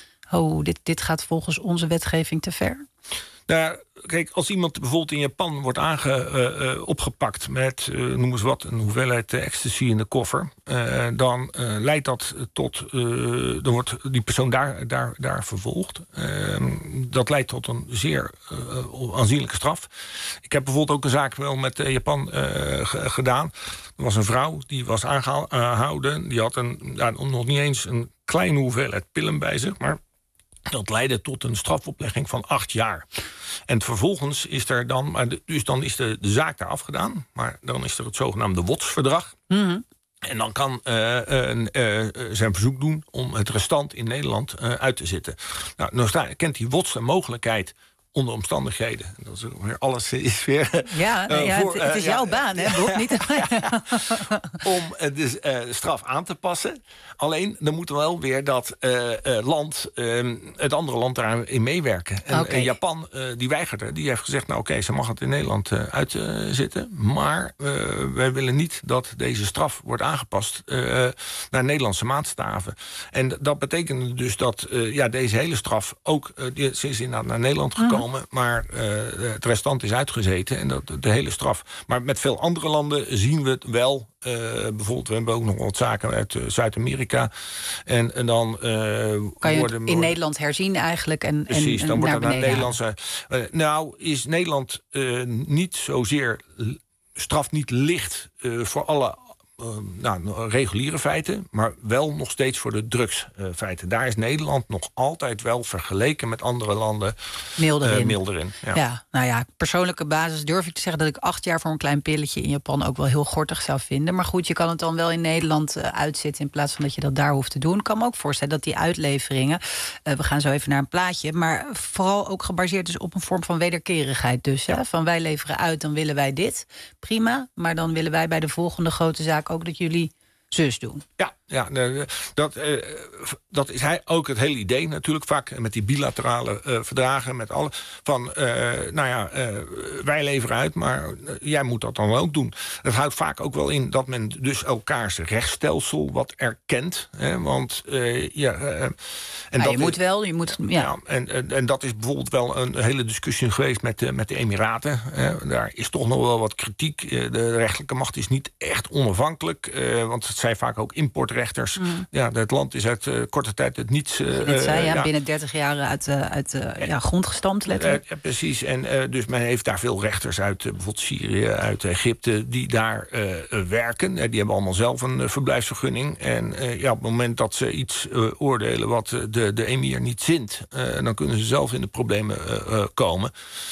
oh, dit, dit gaat volgens onze wetgeving te ver? Nou, kijk, als iemand bijvoorbeeld in Japan wordt aange, uh, uh, opgepakt met, uh, noem eens wat, een hoeveelheid uh, ecstasy in de koffer, uh, dan uh, leidt dat tot, uh, dan wordt die persoon daar, daar, daar vervolgd. Uh, dat leidt tot een zeer uh, aanzienlijke straf. Ik heb bijvoorbeeld ook een zaak wel met uh, Japan uh, g- gedaan. Er was een vrouw die was aangehouden. Die had een, ja, nog niet eens een kleine hoeveelheid pillen bij zich, maar dat leidde tot een strafoplegging van acht jaar. En vervolgens is er dan, maar de, dus dan is de, de zaak daar afgedaan, maar dan is er het zogenaamde W O T S-verdrag. Mm-hmm. En dan kan uh, uh, uh, zijn verzoek doen om het restant in Nederland uh, uit te zitten. Nou, nou sta, kent die W O T S de mogelijkheid onder omstandigheden. Dat is weer, alles is weer. Ja, uh, ja voor, uh, het, het is jouw uh, baan, hè, Bob? Niet ja, om uh, de uh, straf aan te passen. Alleen, dan moet wel weer dat uh, uh, land, uh, het andere land daarin meewerken. En okay. uh, Japan, uh, die weigerde. Die heeft gezegd, nou oké, okay, ze mag het in Nederland uh, uitzitten. Uh, maar uh, wij willen niet dat deze straf wordt aangepast uh, naar Nederlandse maatstaven. En dat betekende dus dat uh, ja, deze hele straf ook, uh, die, ze is inderdaad naar Nederland gekomen. Mm. Maar uh, het restant is uitgezeten en dat, de hele straf. Maar met veel andere landen zien we het wel. Uh, bijvoorbeeld, we hebben ook nog wat zaken uit uh, Zuid-Amerika. En, en dan uh, kan je worden, het in Nederland herzien eigenlijk? En, precies, en, dan en wordt dat naar Nederlandse. Uh, nou, is Nederland uh, niet zozeer straft niet licht uh, voor alle Uh, nou, reguliere feiten, maar wel nog steeds voor de drugsfeiten. Uh, Daar is Nederland nog altijd wel vergeleken met andere landen milder in. Uh, milder in ja. Ja, nou ja, persoonlijke basis durf ik te zeggen dat ik acht jaar voor een klein pilletje in Japan ook wel heel gortig zou vinden. Maar goed, je kan het dan wel in Nederland uh, uitzitten in plaats van dat je dat daar hoeft te doen. Ik kan me ook voorstellen dat die uitleveringen, uh, we gaan zo even naar een plaatje, maar vooral ook gebaseerd dus op een vorm van wederkerigheid. Dus ja. hè, van wij leveren uit, dan willen wij dit. Prima, maar dan willen wij bij de volgende grote zaak ook dat jullie zus doen. Ja, ja dat, uh, dat is hij ook het hele idee natuurlijk. Vaak met die bilaterale uh, verdragen met alle van, uh, nou ja, uh, wij leveren uit, maar uh, jij moet dat dan ook doen. Dat houdt vaak ook wel in dat men dus elkaars rechtsstelsel wat erkent. Hè, want uh, ja, uh, en ja, dat je moet wel, je moet, ja. ja en, en, en dat is bijvoorbeeld wel een hele discussie geweest met, uh, met de Emiraten. Uh, daar is toch nog wel wat kritiek. Uh, de rechterlijke macht is niet echt onafhankelijk, uh, want het zijn vaak ook importrechters. Mm. Ja, het land is uit uh, korte tijd het niets. Uh, Dit zei, ja, ja. binnen dertig jaar uit, uh, uit uh, ja, grond gestampt, letterlijk. Uh, ja, precies. En uh, dus men heeft daar veel rechters uit uh, bijvoorbeeld Syrië, uit Egypte, die daar uh, werken. Uh, die hebben allemaal zelf een uh, verblijfsvergunning. En uh, ja, op het moment dat ze iets uh, oordelen wat uh, de, de emir niet zint, uh, dan kunnen ze zelf in de problemen uh, uh, komen.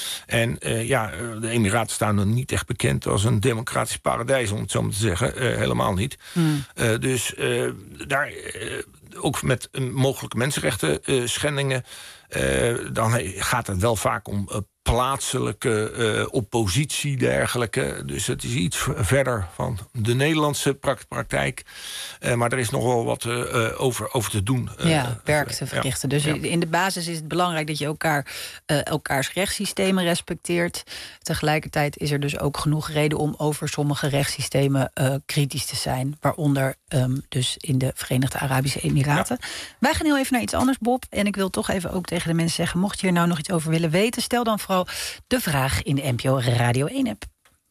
En uh, ja, de Emiraten staan nog niet echt bekend als een democratisch paradijs, om het zo maar te zeggen. Uh, helemaal niet. Mm. Uh, dus uh, daar uh, ook met uh, mogelijke mensenrechten uh, schendingen, uh, dan gaat het wel vaak om uh, plaatselijke uh, oppositie, dergelijke. Dus het is iets verder van de Nederlandse praktijk. Uh, maar er is nog wel wat uh, over, over te doen. Uh, ja, werk te verrichten. Ja. Dus ja. in de basis is het belangrijk dat je elkaar, uh, elkaars rechtssystemen respecteert. Tegelijkertijd is er dus ook genoeg reden om over sommige rechtssystemen uh, kritisch te zijn. Waaronder um, dus in de Verenigde Arabische Emiraten. Ja. Wij gaan heel even naar iets anders, Bob. En ik wil toch even ook tegen de mensen zeggen, mocht je er nou nog iets over willen weten, stel dan vooral vooral de vraag in de N P O Radio één-app.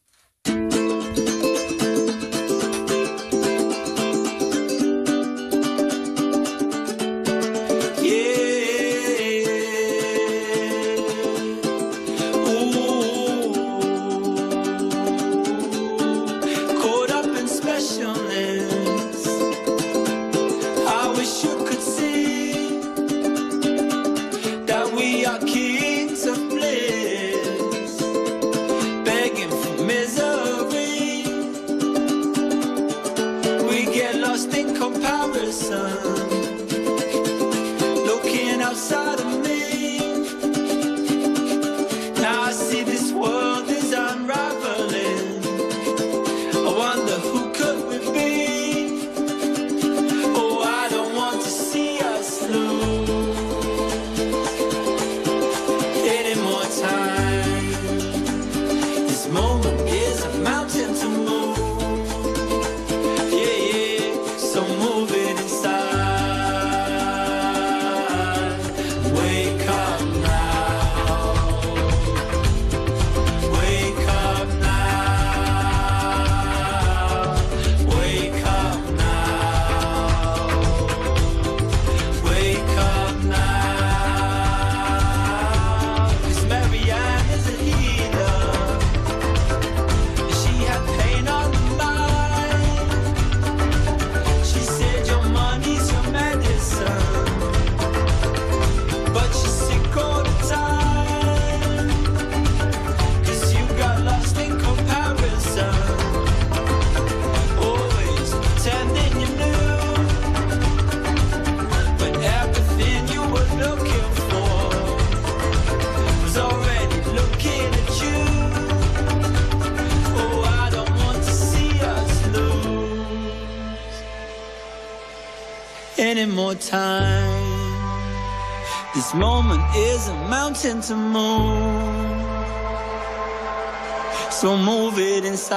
Any more time. This moment is a mountain to move. So move it inside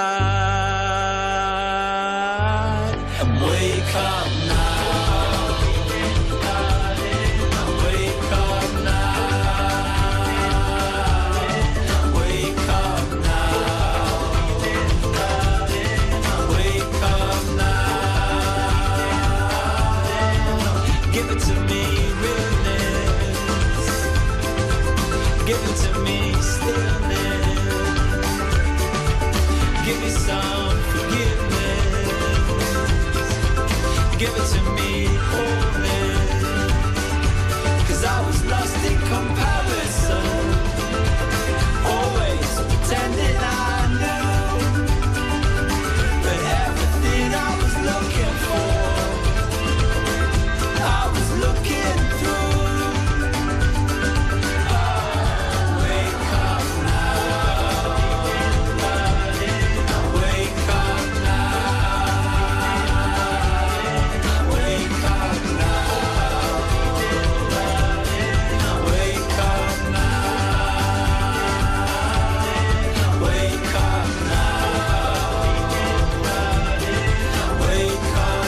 and wake up now. Wake up now. Wake up now. Wake up now. Give it to me, realness. Give it to me, stillness. Give me some forgiveness. Give it to me, wholeness. 'Cause I was lost in comparison. Always pretending I knew. But everything I was looking for, I was looking through. Oh, wake up now. Wake up now. Wake up now. Wake up now. Wake up now. Wake up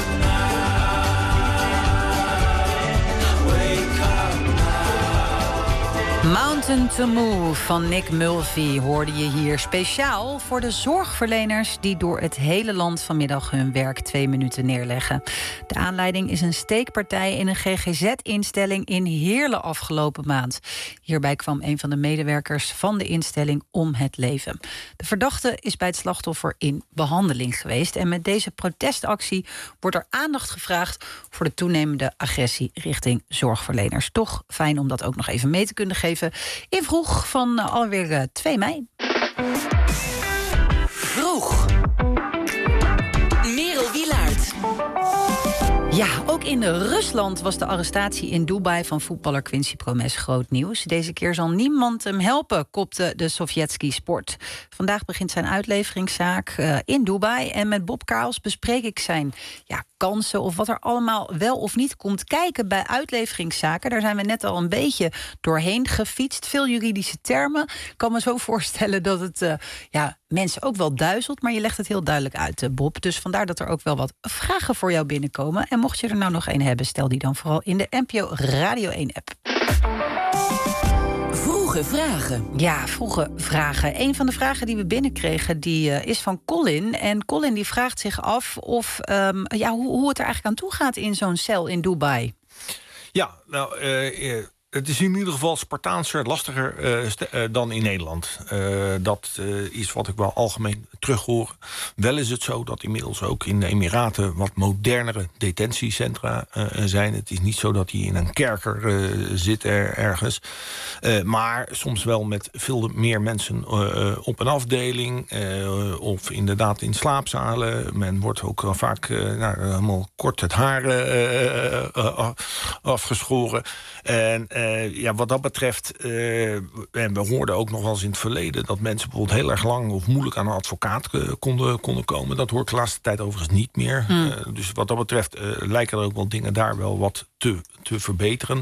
now. Wake up now. Mountain to Move van Nick Mulvey hoorde je hier speciaal voor de zorgverleners die door het hele land vanmiddag hun werk twee minuten neerleggen. De aanleiding is een steekpartij in een G G Z-instelling in Heerlen afgelopen maand. Hierbij kwam een van de medewerkers van de instelling om het leven. De verdachte is bij het slachtoffer in behandeling geweest. En met deze protestactie wordt er aandacht gevraagd voor de toenemende agressie richting zorgverleners. Toch fijn om dat ook nog even mee te kunnen geven in Vroeg van uh, alweer uh, twee mei. Vroeg. Merel Wielaert. Ja, ook in Rusland was de arrestatie in Dubai van voetballer Quincy Promes groot nieuws. Deze keer zal niemand hem helpen, kopte de Sovjetski Sport. Vandaag begint zijn uitleveringszaak uh, in Dubai. En met Bob Karels bespreek ik zijn ja, kansen of wat er allemaal wel of niet komt kijken bij uitleveringszaken. Daar zijn we net al een beetje doorheen gefietst. Veel juridische termen. Ik kan me zo voorstellen dat het uh, ja, mensen ook wel duizelt. Maar je legt het heel duidelijk uit, uh, Bob. Dus vandaar dat er ook wel wat vragen voor jou binnenkomen. En mocht je er nou nog één hebben, stel die dan vooral in de N P O Radio één-app. Vroege vragen. Ja, vroege vragen. Een van de vragen die we binnenkregen die, uh, is van Colin. En Colin die vraagt zich af of, um, ja, hoe, hoe het er eigenlijk aan toe gaat in zo'n cel in Dubai. Ja, nou, uh, uh, het is in ieder geval Spartaanser, lastiger uh, st- uh, dan in Nederland. Uh, dat uh, is wat ik wel algemeen terughoor. Wel is het zo dat inmiddels ook in de Emiraten wat modernere detentiecentra uh, zijn. Het is niet zo dat hij in een kerker uh, zit er, ergens. Uh, maar soms wel met veel meer mensen uh, op een afdeling. Uh, of inderdaad in slaapzalen. Men wordt ook uh, vaak uh, nou, helemaal kort het haar uh, uh, afgeschoren. En uh, ja, wat dat betreft, uh, en we hoorden ook nog wel eens in het verleden dat mensen bijvoorbeeld heel erg lang of moeilijk aan een advocaat uh, konden, konden komen. Dat hoort de laatste tijd overigens niet meer. Mm. Uh, dus wat dat betreft uh, lijken er ook wel dingen daar wel wat te, te verbeteren.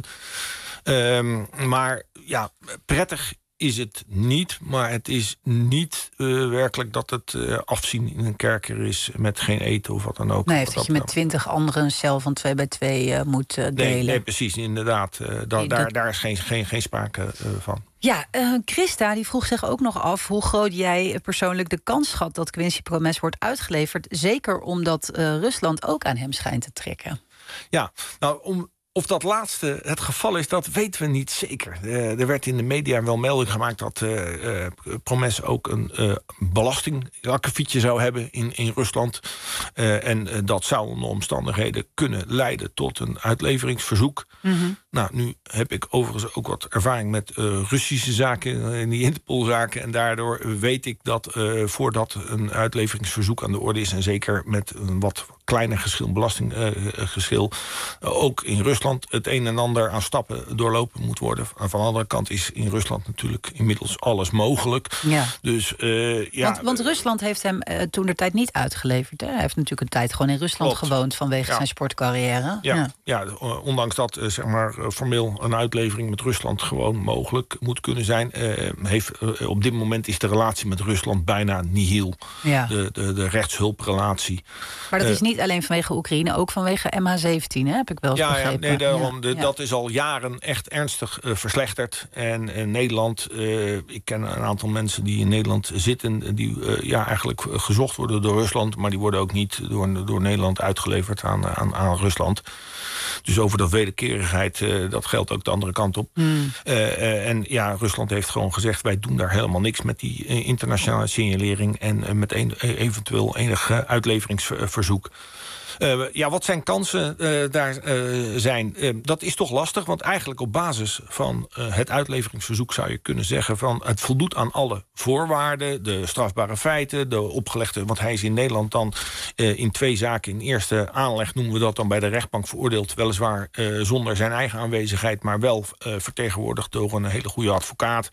Um, maar ja, prettig is het niet, maar het is niet uh, werkelijk dat het uh, afzien in een kerker is met geen eten of wat dan ook. Nee, dat je met twintig anderen een cel van twee bij twee uh, moet uh, delen. Nee, nee, precies, inderdaad. Uh, da, nee, daar, dat... daar is geen, geen, geen sprake uh, van. Ja, uh, Christa die vroeg zich ook nog af hoe groot jij persoonlijk de kans schat dat Quincy Promes wordt uitgeleverd. Zeker omdat uh, Rusland ook aan hem schijnt te trekken. Ja, nou om. Of dat laatste het geval is, dat weten we niet zeker. Uh, er werd in de media wel melding gemaakt dat uh, uh, Promes ook een uh, belastingakkefietje zou hebben in, in Rusland. Uh, en uh, dat zou onder omstandigheden kunnen leiden tot een uitleveringsverzoek. Mm-hmm. Nou, nu heb ik overigens ook wat ervaring met uh, Russische zaken, uh, die Interpol-zaken. En daardoor weet ik dat uh, voordat een uitleveringsverzoek aan de orde is, en zeker met een wat kleiner geschil, belastinggeschil, uh, ook in Rusland het een en ander aan stappen doorlopen moet worden. Aan van de andere kant is in Rusland natuurlijk inmiddels alles mogelijk. Ja. Dus, uh, ja, want, want Rusland heeft hem uh, toen de tijd niet uitgeleverd. Hè? Hij heeft natuurlijk een tijd gewoon in Rusland klopt. gewoond vanwege ja. zijn sportcarrière. Ja, ja. ja ondanks dat uh, zeg maar uh, formeel een uitlevering met Rusland gewoon mogelijk moet kunnen zijn. Uh, heeft, uh, op dit moment is de relatie met Rusland bijna nihil. Ja. De, de, de rechtshulprelatie. Maar dat uh, is niet alleen vanwege Oekraïne, ook vanwege M H zeventien, hè? Heb ik wel eens ja, begrepen. Ja, nee, daarom, de, ja. dat is al jaren echt ernstig uh, verslechterd. En uh, Nederland, uh, ik ken een aantal mensen die in Nederland zitten, die uh, ja, eigenlijk gezocht worden door Rusland, maar die worden ook niet door, door Nederland uitgeleverd aan, aan, aan Rusland. Dus over dat wederkerigheid, uh, dat geldt ook de andere kant op. Mm. Uh, uh, en ja, Rusland heeft gewoon gezegd, wij doen daar helemaal niks met die uh, internationale signalering en uh, met een, uh, eventueel enig uh, uitleveringsverzoek. Uh, ja, wat zijn kansen uh, daar uh, zijn? Uh, dat is toch lastig, want eigenlijk op basis van uh, het uitleveringsverzoek zou je kunnen zeggen van het voldoet aan alle voorwaarden, de strafbare feiten, de opgelegde, want hij is in Nederland dan uh, in twee zaken in eerste aanleg, noemen we dat dan bij de rechtbank veroordeeld, weliswaar uh, zonder zijn eigen aanwezigheid, maar wel uh, vertegenwoordigd door een hele goede advocaat.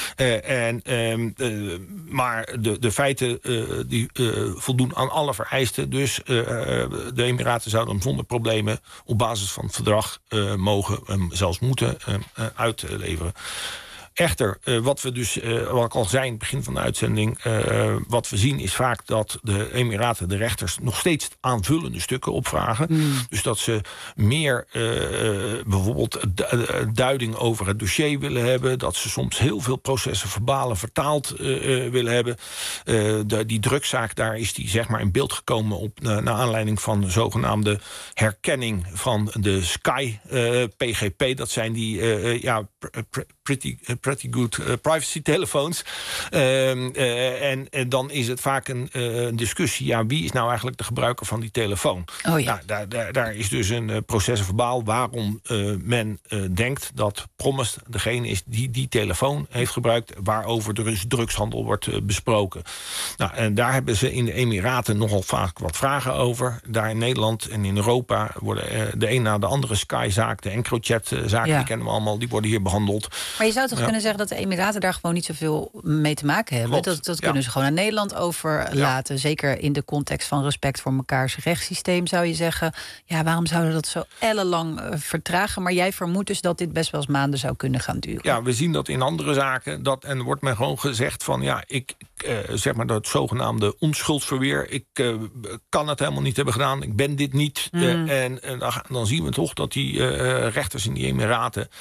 Uh, en, uh, uh, maar de, de feiten uh, die uh, voldoen aan alle vereisten, dus uh, de Emiraten zouden hem zonder problemen op basis van het verdrag uh, mogen, um, zelfs moeten, uh, uh, uitleveren. Echter, uh, wat we dus, uh, wat ik al zei in het begin van de uitzending, uh, wat we zien is vaak dat de Emiraten, de rechters, nog steeds aanvullende stukken opvragen. Mm. Dus dat ze meer uh, bijvoorbeeld du- duiding over het dossier willen hebben. Dat ze soms heel veel processen verbalen vertaald uh, uh, willen hebben. Uh, de, die drugzaak, daar is die zeg maar in beeld gekomen op uh, naar aanleiding van de zogenaamde herkenning van de Sky uh, P G P. Dat zijn die uh, ja, pr- pretty, uh, pretty good uh, privacy telefoons. Uh, uh, en, en dan is het vaak een uh, discussie. Ja, wie is nou eigenlijk de gebruiker van die telefoon? Oh, ja. Nou, daar, daar, daar is dus een uh, procesverbaal waarom uh, men uh, denkt dat Promes degene is die die telefoon heeft gebruikt, waarover er dus drugshandel wordt uh, besproken. Nou, en daar hebben ze in de Emiraten nogal vaak wat vragen over. Daar in Nederland en in Europa worden uh, de een na de andere Sky-zaak, de EncroChat-zaak, ja. die kennen we allemaal, die worden hier behandeld. Maar je zou toch ja. kunnen zeggen dat de Emiraten daar gewoon niet zoveel mee te maken hebben? Klopt. Dat, dat ja. kunnen ze gewoon aan Nederland overlaten. Ja. Zeker in de context van respect voor mekaars rechtssysteem zou je zeggen, ja, waarom zouden dat zo ellenlang uh, vertragen? Maar jij vermoedt dus dat dit best wel eens maanden zou kunnen gaan duren. Ja, we zien dat in andere zaken. Dat, en wordt men gewoon gezegd van, ja, ik uh, zeg maar dat zogenaamde onschuldsverweer. Ik uh, kan het helemaal niet hebben gedaan. Ik ben dit niet. Mm. Uh, en uh, dan zien we toch dat die uh, rechters in die Emiraten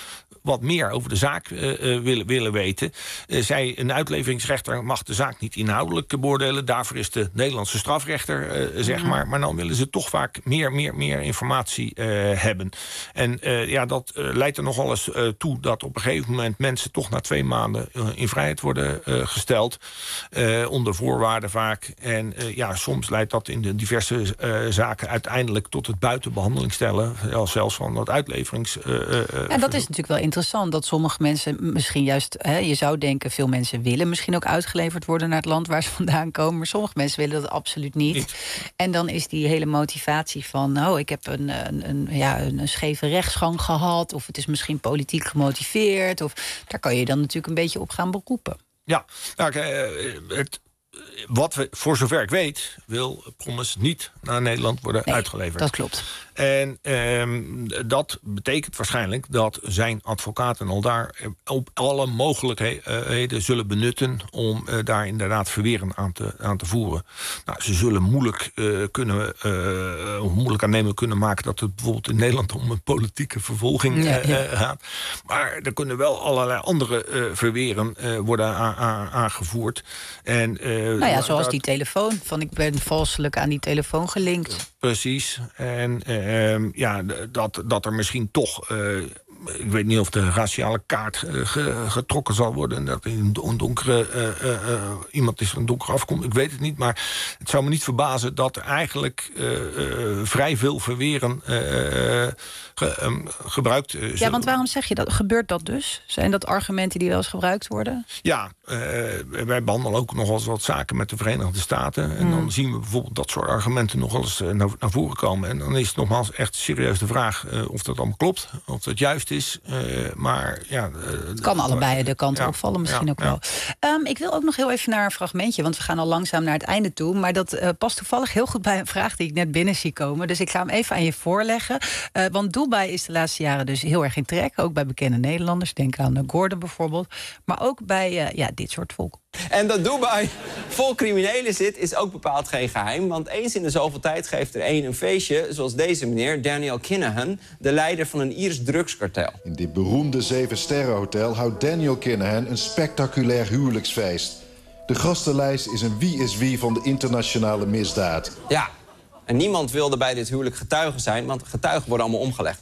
wat meer over de zaak uh, uh, willen, willen weten. Uh, zij, een uitleveringsrechter mag de zaak niet inhoudelijk beoordelen. Daarvoor is de Nederlandse strafrechter, uh, zeg mm. maar. Maar dan willen ze toch vaak meer, meer, meer informatie uh, hebben. En uh, ja, dat uh, leidt er nogal eens uh, toe dat op een gegeven moment mensen toch na twee maanden uh, in vrijheid worden uh, gesteld. Uh, onder voorwaarden vaak. En uh, ja, soms leidt dat in de diverse uh, zaken uiteindelijk tot het buitenbehandeling stellen. Zelfs van dat uitleverings... Uh, uh, en dat is natuurlijk wel interessant. Dat sommige mensen misschien juist... Hè, je zou denken, veel mensen willen misschien ook uitgeleverd worden naar het land waar ze vandaan komen. Maar sommige mensen willen dat absoluut niet. niet. En dan is die hele motivatie van... oh, ik heb een, een, een, ja, een scheve rechtsgang gehad. Of het is misschien politiek gemotiveerd. Of daar kan je dan natuurlijk een beetje op gaan beroepen. Ja, nou, het, wat we, voor zover ik weet, wil Promes niet naar Nederland worden nee, uitgeleverd. Dat klopt. En um, dat betekent waarschijnlijk dat zijn advocaten al daar op alle mogelijkheden zullen benutten om uh, daar inderdaad verweren aan te, aan te voeren. Nou, ze zullen moeilijk uh, kunnen, uh, moeilijk aannemen kunnen maken dat het bijvoorbeeld in Nederland om een politieke vervolging ja, ja. Uh, gaat. Maar er kunnen wel allerlei andere uh, verweren uh, worden a- a- aangevoerd. En, uh, nou ja, zoals dat, die telefoon. Van ik ben valselijk aan die telefoon gelinkt. Precies. En uh, ja, dat, dat er misschien toch... Uh, ik weet niet of de raciale kaart uh, ge, getrokken zal worden. Dat een donkere uh, uh, uh, iemand is van een donkere afkomst. Ik weet het niet. Maar het zou me niet verbazen dat er eigenlijk uh, uh, vrij veel verweren uh, ge, um, gebruikt uh, Ja, want waarom zeg je dat? Gebeurt dat dus? Zijn dat argumenten die wel eens gebruikt worden? Ja, uh, wij behandelen ook nog wel eens wat zaken met de Verenigde Staten. En hmm. dan zien we bijvoorbeeld dat soort argumenten nog wel eens uh, naar, naar voren komen. En dan is het nogmaals echt serieus de vraag uh, of dat allemaal klopt. Of dat juist is. Uh, maar ja, uh, het kan allebei de kanten ja, opvallen misschien ja, ook wel. Ja. Um, ik wil ook nog heel even naar een fragmentje, want we gaan al langzaam naar het einde toe. Maar dat uh, past toevallig heel goed bij een vraag die ik net binnen zie komen. Dus ik ga hem even aan je voorleggen. Uh, want Dubai is de laatste jaren dus heel erg in trek. Ook bij bekende Nederlanders. Denk aan Gordon bijvoorbeeld. Maar ook bij uh, ja, dit soort volk. En dat Dubai vol criminelen zit, is ook bepaald geen geheim. Want eens in de zoveel tijd geeft er één een feestje, zoals deze meneer, Daniel Kinahan, de leider van een Iers drugskartel. In dit beroemde zeven-sterrenhotel houdt Daniel Kinahan een spectaculair huwelijksfeest. De gastenlijst is een wie is wie van de internationale misdaad. Ja, en niemand wilde bij dit huwelijk getuige zijn, want getuigen worden allemaal omgelegd.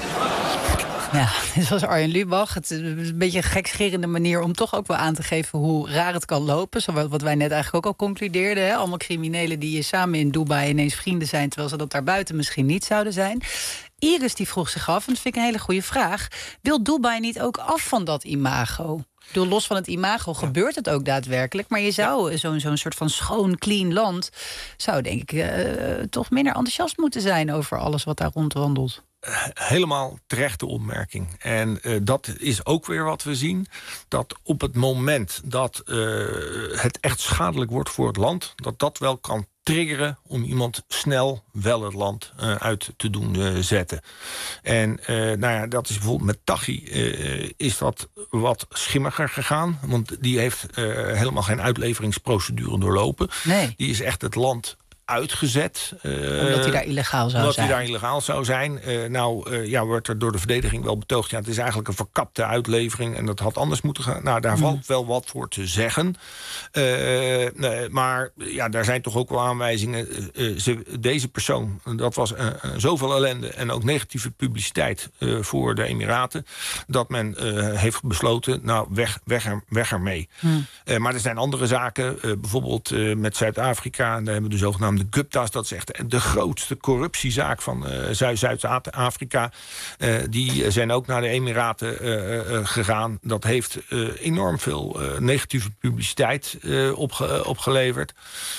Ja, zoals Arjen Lubach. Het is een beetje een gekscherende manier om toch ook wel aan te geven hoe raar het kan lopen. Zoals wat wij net eigenlijk ook al concludeerden. Hè? Allemaal criminelen die samen in Dubai ineens vrienden zijn, terwijl ze dat daarbuiten misschien niet zouden zijn. Iris die vroeg zich af, en dat vind ik een hele goede vraag. Wil Dubai niet ook af van dat imago? Ik bedoel, los van het imago ja. gebeurt het ook daadwerkelijk. Maar je zou ja. zo'n zo'n soort van schoon, clean land, zou denk ik uh, toch minder enthousiast moeten zijn over alles wat daar rondwandelt. Helemaal terechte opmerking. En uh, dat is ook weer wat we zien. Dat op het moment dat uh, het echt schadelijk wordt voor het land, dat dat wel kan triggeren om iemand snel wel het land uh, uit te doen uh, zetten. En uh, nou ja, dat is bijvoorbeeld met Taghi uh, is dat wat schimmiger gegaan. Want die heeft uh, helemaal geen uitleveringsprocedure doorlopen. Nee. Die is echt het land uitgezet. Uh, omdat hij daar illegaal zou omdat zijn. hij daar illegaal zou zijn. Uh, nou, uh, ja, wordt er door de verdediging wel betoogd. Ja, het is eigenlijk een verkapte uitlevering en dat had anders moeten gaan. Nou, daar mm. valt wel wat voor te zeggen. Uh, uh, maar ja, daar zijn toch ook wel aanwijzingen. Uh, uh, ze, deze persoon, dat was uh, uh, zoveel ellende en ook negatieve publiciteit uh, voor de Emiraten, dat men uh, heeft besloten, nou, weg, weg, er, weg ermee. Mm. Uh, maar er zijn andere zaken, uh, bijvoorbeeld uh, met Zuid-Afrika, daar hebben we de zogenaamde de Gupta's, dat is echt de grootste corruptiezaak van uh, Zuid-Zuid-Afrika. Uh, die zijn ook naar de Emiraten uh, uh, gegaan. Dat heeft uh, enorm veel uh, negatieve publiciteit uh, opge- opgeleverd.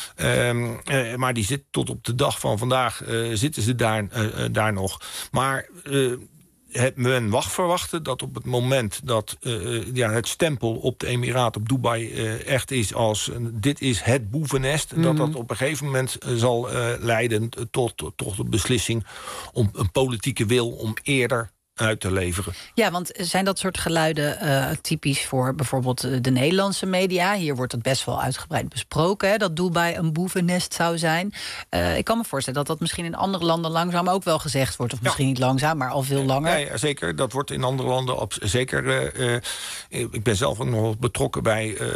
Um, uh, maar die zit tot op de dag van vandaag uh, zitten ze daar, uh, uh, daar nog. Maar uh, Het, men wacht verwachten dat op het moment dat uh, ja, het stempel op de Emiraten, op Dubai, uh, echt is als uh, dit is het boevennest, mm. dat dat op een gegeven moment uh, zal uh, leiden tot, tot, tot de beslissing om een politieke wil om eerder uit te leveren. Ja, want zijn dat soort geluiden uh, typisch voor bijvoorbeeld de Nederlandse media? Hier wordt het best wel uitgebreid besproken, hè, dat Dubai een boevennest zou zijn. Uh, ik kan me voorstellen dat dat misschien in andere landen langzaam ook wel gezegd wordt. Of misschien ja. niet langzaam, maar al veel langer. Ja, ja, zeker. Dat wordt in andere landen op, zeker. Uh, uh, ik ben zelf ook nog betrokken bij uh,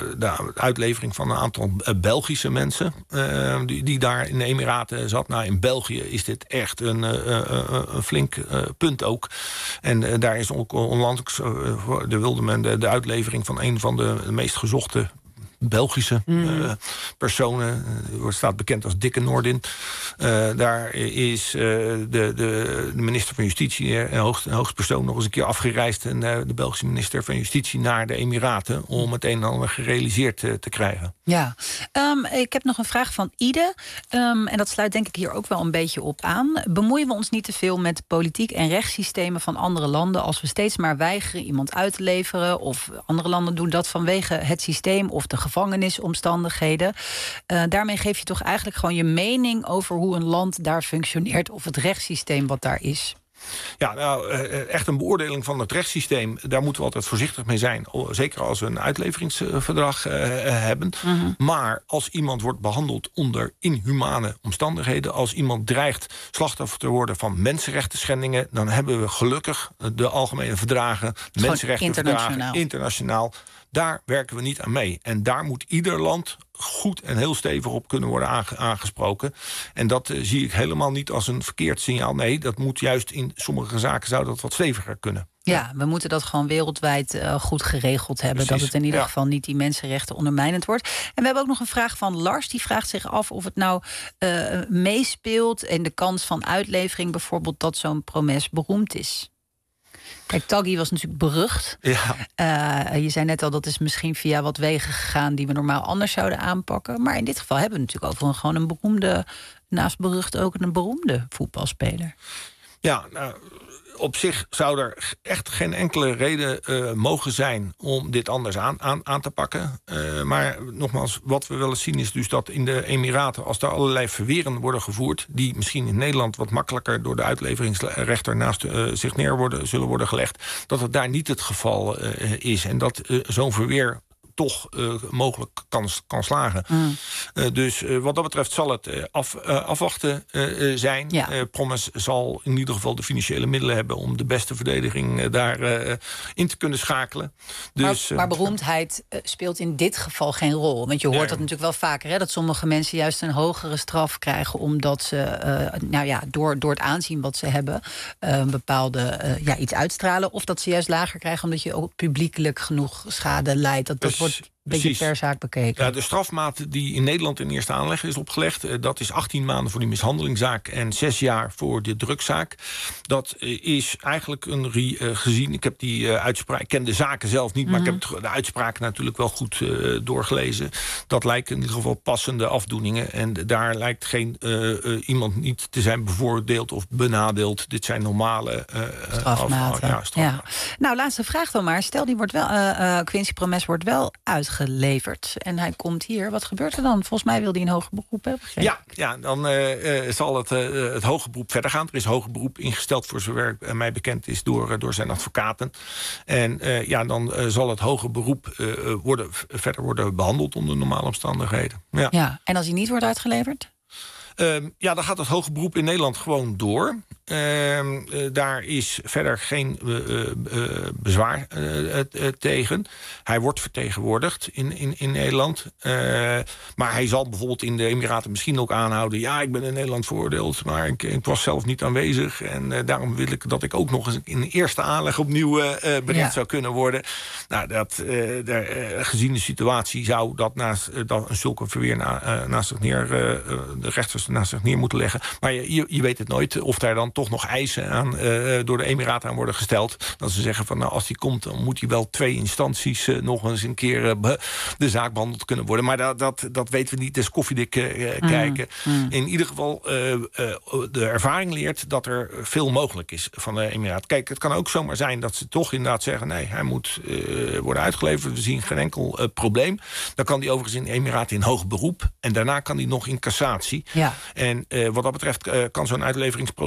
de uitlevering van een aantal uh, Belgische mensen uh, die, die daar in de Emiraten zat. Nou, in België is dit echt een, uh, uh, een flink uh, punt ook. En uh, daar is ook onlangs, uh, de wilde men de, de uitlevering van een van de meest gezochte Belgische mm. uh, personen. Uh, staat bekend als Dikke Noordin. Uh, daar is uh, de, de, de minister van Justitie, een hoogst, hoogst persoon, nog eens een keer afgereisd. En uh, de Belgische minister van Justitie naar de Emiraten om het een en ander gerealiseerd uh, te krijgen. Ja, um, ik heb nog een vraag van Ide. Um, en dat sluit denk ik hier ook wel een beetje op aan. Bemoeien we ons niet te veel met politiek en rechtssystemen van andere landen als we steeds maar weigeren iemand uit te leveren? Of andere landen doen dat vanwege het systeem of de gevangenisomstandigheden. Uh, daarmee geef je toch eigenlijk gewoon je mening over hoe een land daar functioneert of het rechtssysteem wat daar is. Ja, nou, echt een beoordeling van het rechtssysteem, daar moeten we altijd voorzichtig mee zijn. Zeker als we een uitleveringsverdrag uh, hebben. Mm-hmm. Maar als iemand wordt behandeld onder inhumane omstandigheden, als iemand dreigt slachtoffer te worden van mensenrechten schendingen, dan hebben we gelukkig de algemene verdragen, mensenrechtenverdragen, internationaal. internationaal. Daar werken we niet aan mee. En daar moet ieder land goed en heel stevig op kunnen worden aange- aangesproken. En dat uh, zie ik helemaal niet als een verkeerd signaal. Nee, dat moet juist in sommige zaken zou dat wat steviger kunnen. Ja, we moeten dat gewoon wereldwijd uh, goed geregeld hebben. Precies. Dat het in ieder ja. geval niet die mensenrechten ondermijnend wordt. En we hebben ook nog een vraag van Lars. Die vraagt zich af of het nou uh, meespeelt in de kans van uitlevering bijvoorbeeld dat zo'n promes beroemd is. Kijk, Taghi was natuurlijk berucht. Ja. Uh, je zei net al, dat is misschien via wat wegen gegaan die we normaal anders zouden aanpakken. Maar in dit geval hebben we natuurlijk over een, gewoon een beroemde, naast berucht ook een beroemde voetbalspeler. Ja, nou, op zich zou er echt geen enkele reden uh, mogen zijn om dit anders aan, aan, aan te pakken. Uh, maar nogmaals, wat we willen zien is dus dat in de Emiraten, als daar allerlei verweren worden gevoerd, die misschien in Nederland wat makkelijker door de uitleveringsrechter naast uh, zich neer worden, zullen worden gelegd, dat het daar niet het geval uh, is. En dat uh, zo'n verweer toch uh, mogelijk kan, kan slagen. Mm. Uh, dus uh, wat dat betreft zal het uh, af, uh, afwachten uh, zijn. Ja. Uh, Promes zal in ieder geval de financiële middelen hebben om de beste verdediging uh, daar uh, in te kunnen schakelen. Dus, maar, maar beroemdheid uh, speelt in dit geval geen rol. Want je hoort nee. dat natuurlijk wel vaker, hè, dat sommige mensen juist een hogere straf krijgen omdat ze uh, nou ja, door, door het aanzien wat ze hebben uh, een bepaalde uh, ja, iets uitstralen. Of dat ze juist lager krijgen omdat je ook publiekelijk genoeg schade leidt. Dat, dat wordt een beetje per zaak bekeken. Ja, de strafmaat die in Nederland in eerste aanleg is opgelegd, uh, dat is achttien maanden voor die mishandelingszaak en zes jaar voor de drugszaak. Dat uh, is eigenlijk een uh, gezien. Ik heb die uh, uitspraak, ik ken de zaken zelf niet, mm-hmm. maar ik heb de uitspraken natuurlijk wel goed uh, doorgelezen. Dat lijken in ieder geval passende afdoeningen. En daar lijkt geen uh, uh, iemand niet te zijn bevoordeeld of benadeeld. Dit zijn normale uh, strafmaten. Af, ja, strafmaten. Ja. Nou, laatste vraag dan maar. Stel, die wordt wel, uh, uh, Quincy Promes wordt wel uitgeleverd. En hij komt hier. Wat gebeurt er dan? Volgens mij wil hij een hoger beroep hebben. Ja, ja, dan uh, uh, zal het, uh, het hoger beroep verder gaan. Er is hoger beroep ingesteld voor zover uh, mij bekend is door, uh, door zijn advocaten. En uh, ja, dan uh, zal het hoger beroep uh, worden, verder worden behandeld onder normale omstandigheden. Ja. Ja, en als hij niet wordt uitgeleverd? Uh, ja, dan gaat het hoger beroep in Nederland gewoon door. Uh, uh, daar is verder geen uh, uh, bezwaar uh, uh, tegen. Hij wordt vertegenwoordigd in, in, in Nederland. Uh, maar hij zal bijvoorbeeld in de Emiraten misschien ook aanhouden, ja, ik ben in Nederland veroordeeld, maar ik, ik was zelf niet aanwezig. En uh, daarom wil ik dat ik ook nog eens in de eerste aanleg opnieuw uh, berecht ja. zou kunnen worden. Nou, dat, uh, der, uh, gezien de situatie zou dat naast uh, dat een zulke verweer na, uh, naast zich neer, uh, de rechters naast zich neer moeten leggen. Maar je, je, je weet het nooit of daar dan toch nog eisen aan uh, door de Emiraten aan worden gesteld. Dat ze zeggen van, nou, als die komt, dan moet hij wel twee instanties uh, nog eens een keer uh, de zaak behandeld kunnen worden. Maar dat, dat, dat weten we niet. Dus koffiedik uh, kijken. Mm, mm. In ieder geval, uh, uh, de ervaring leert dat er veel mogelijk is van de Emiraten. Kijk, het kan ook zomaar zijn dat ze toch inderdaad zeggen, nee, hij moet uh, worden uitgeleverd. We zien geen enkel uh, probleem. Dan kan hij overigens in de Emiraten in hoog beroep. En daarna kan hij nog in cassatie. Ja. En uh, wat dat betreft uh, kan zo'n uitleveringsprocedure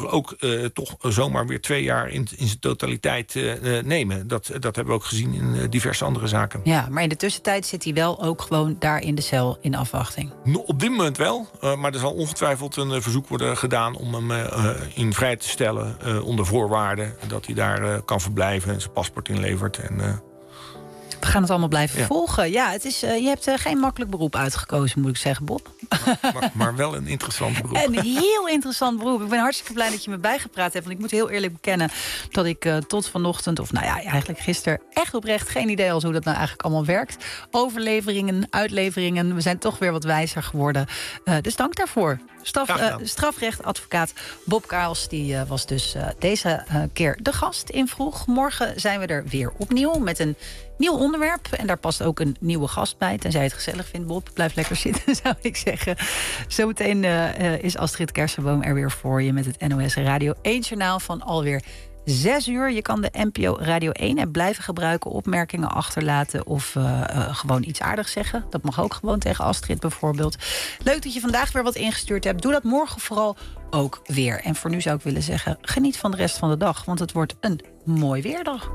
ook uh, toch zomaar weer twee jaar in, in zijn totaliteit uh, nemen. Dat, dat hebben we ook gezien in uh, diverse andere zaken. Ja, maar in de tussentijd zit hij wel ook gewoon daar in de cel in afwachting. Op dit moment wel, uh, maar er zal ongetwijfeld een uh, verzoek worden gedaan om hem uh, in vrij te stellen uh, onder voorwaarden dat hij daar uh, kan verblijven en zijn paspoort inlevert. En, uh, We gaan het allemaal blijven ja. volgen. Ja, het is, uh, je hebt uh, geen makkelijk beroep uitgekozen, moet ik zeggen, Bob. Maar, maar wel een interessant beroep. Een heel interessant beroep. Ik ben hartstikke blij dat je me bijgepraat hebt. Want ik moet heel eerlijk bekennen dat ik uh, tot vanochtend... of nou ja, eigenlijk gisteren echt oprecht geen idee had hoe dat nou eigenlijk allemaal werkt. Overleveringen, uitleveringen. We zijn toch weer wat wijzer geworden. Uh, dus dank daarvoor. Straf, uh, strafrechtadvocaat Bob Karels die, uh, was dus uh, deze uh, keer de gast in Vroeg. Morgen zijn we er weer opnieuw met een nieuw onderwerp. En daar past ook een nieuwe gast bij. Tenzij je het gezellig vindt, Bob. Blijf lekker zitten, zou ik zeggen. Zometeen uh, uh, is Astrid Kersenboom er weer voor je met het N O S Radio één Journaal van alweer zes uur. Je kan de N P O Radio één app blijven gebruiken, opmerkingen achterlaten of uh, uh, gewoon iets aardigs zeggen. Dat mag ook gewoon tegen Astrid bijvoorbeeld. Leuk dat je vandaag weer wat ingestuurd hebt. Doe dat morgen vooral ook weer. En voor nu zou ik willen zeggen, geniet van de rest van de dag, want het wordt een mooi weerdag.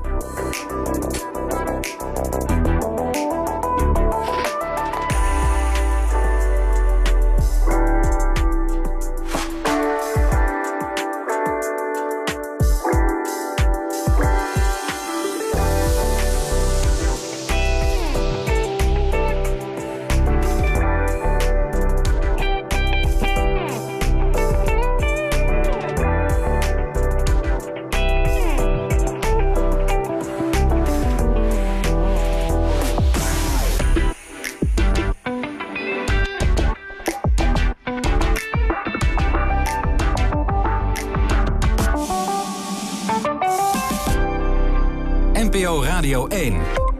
N P O Radio één.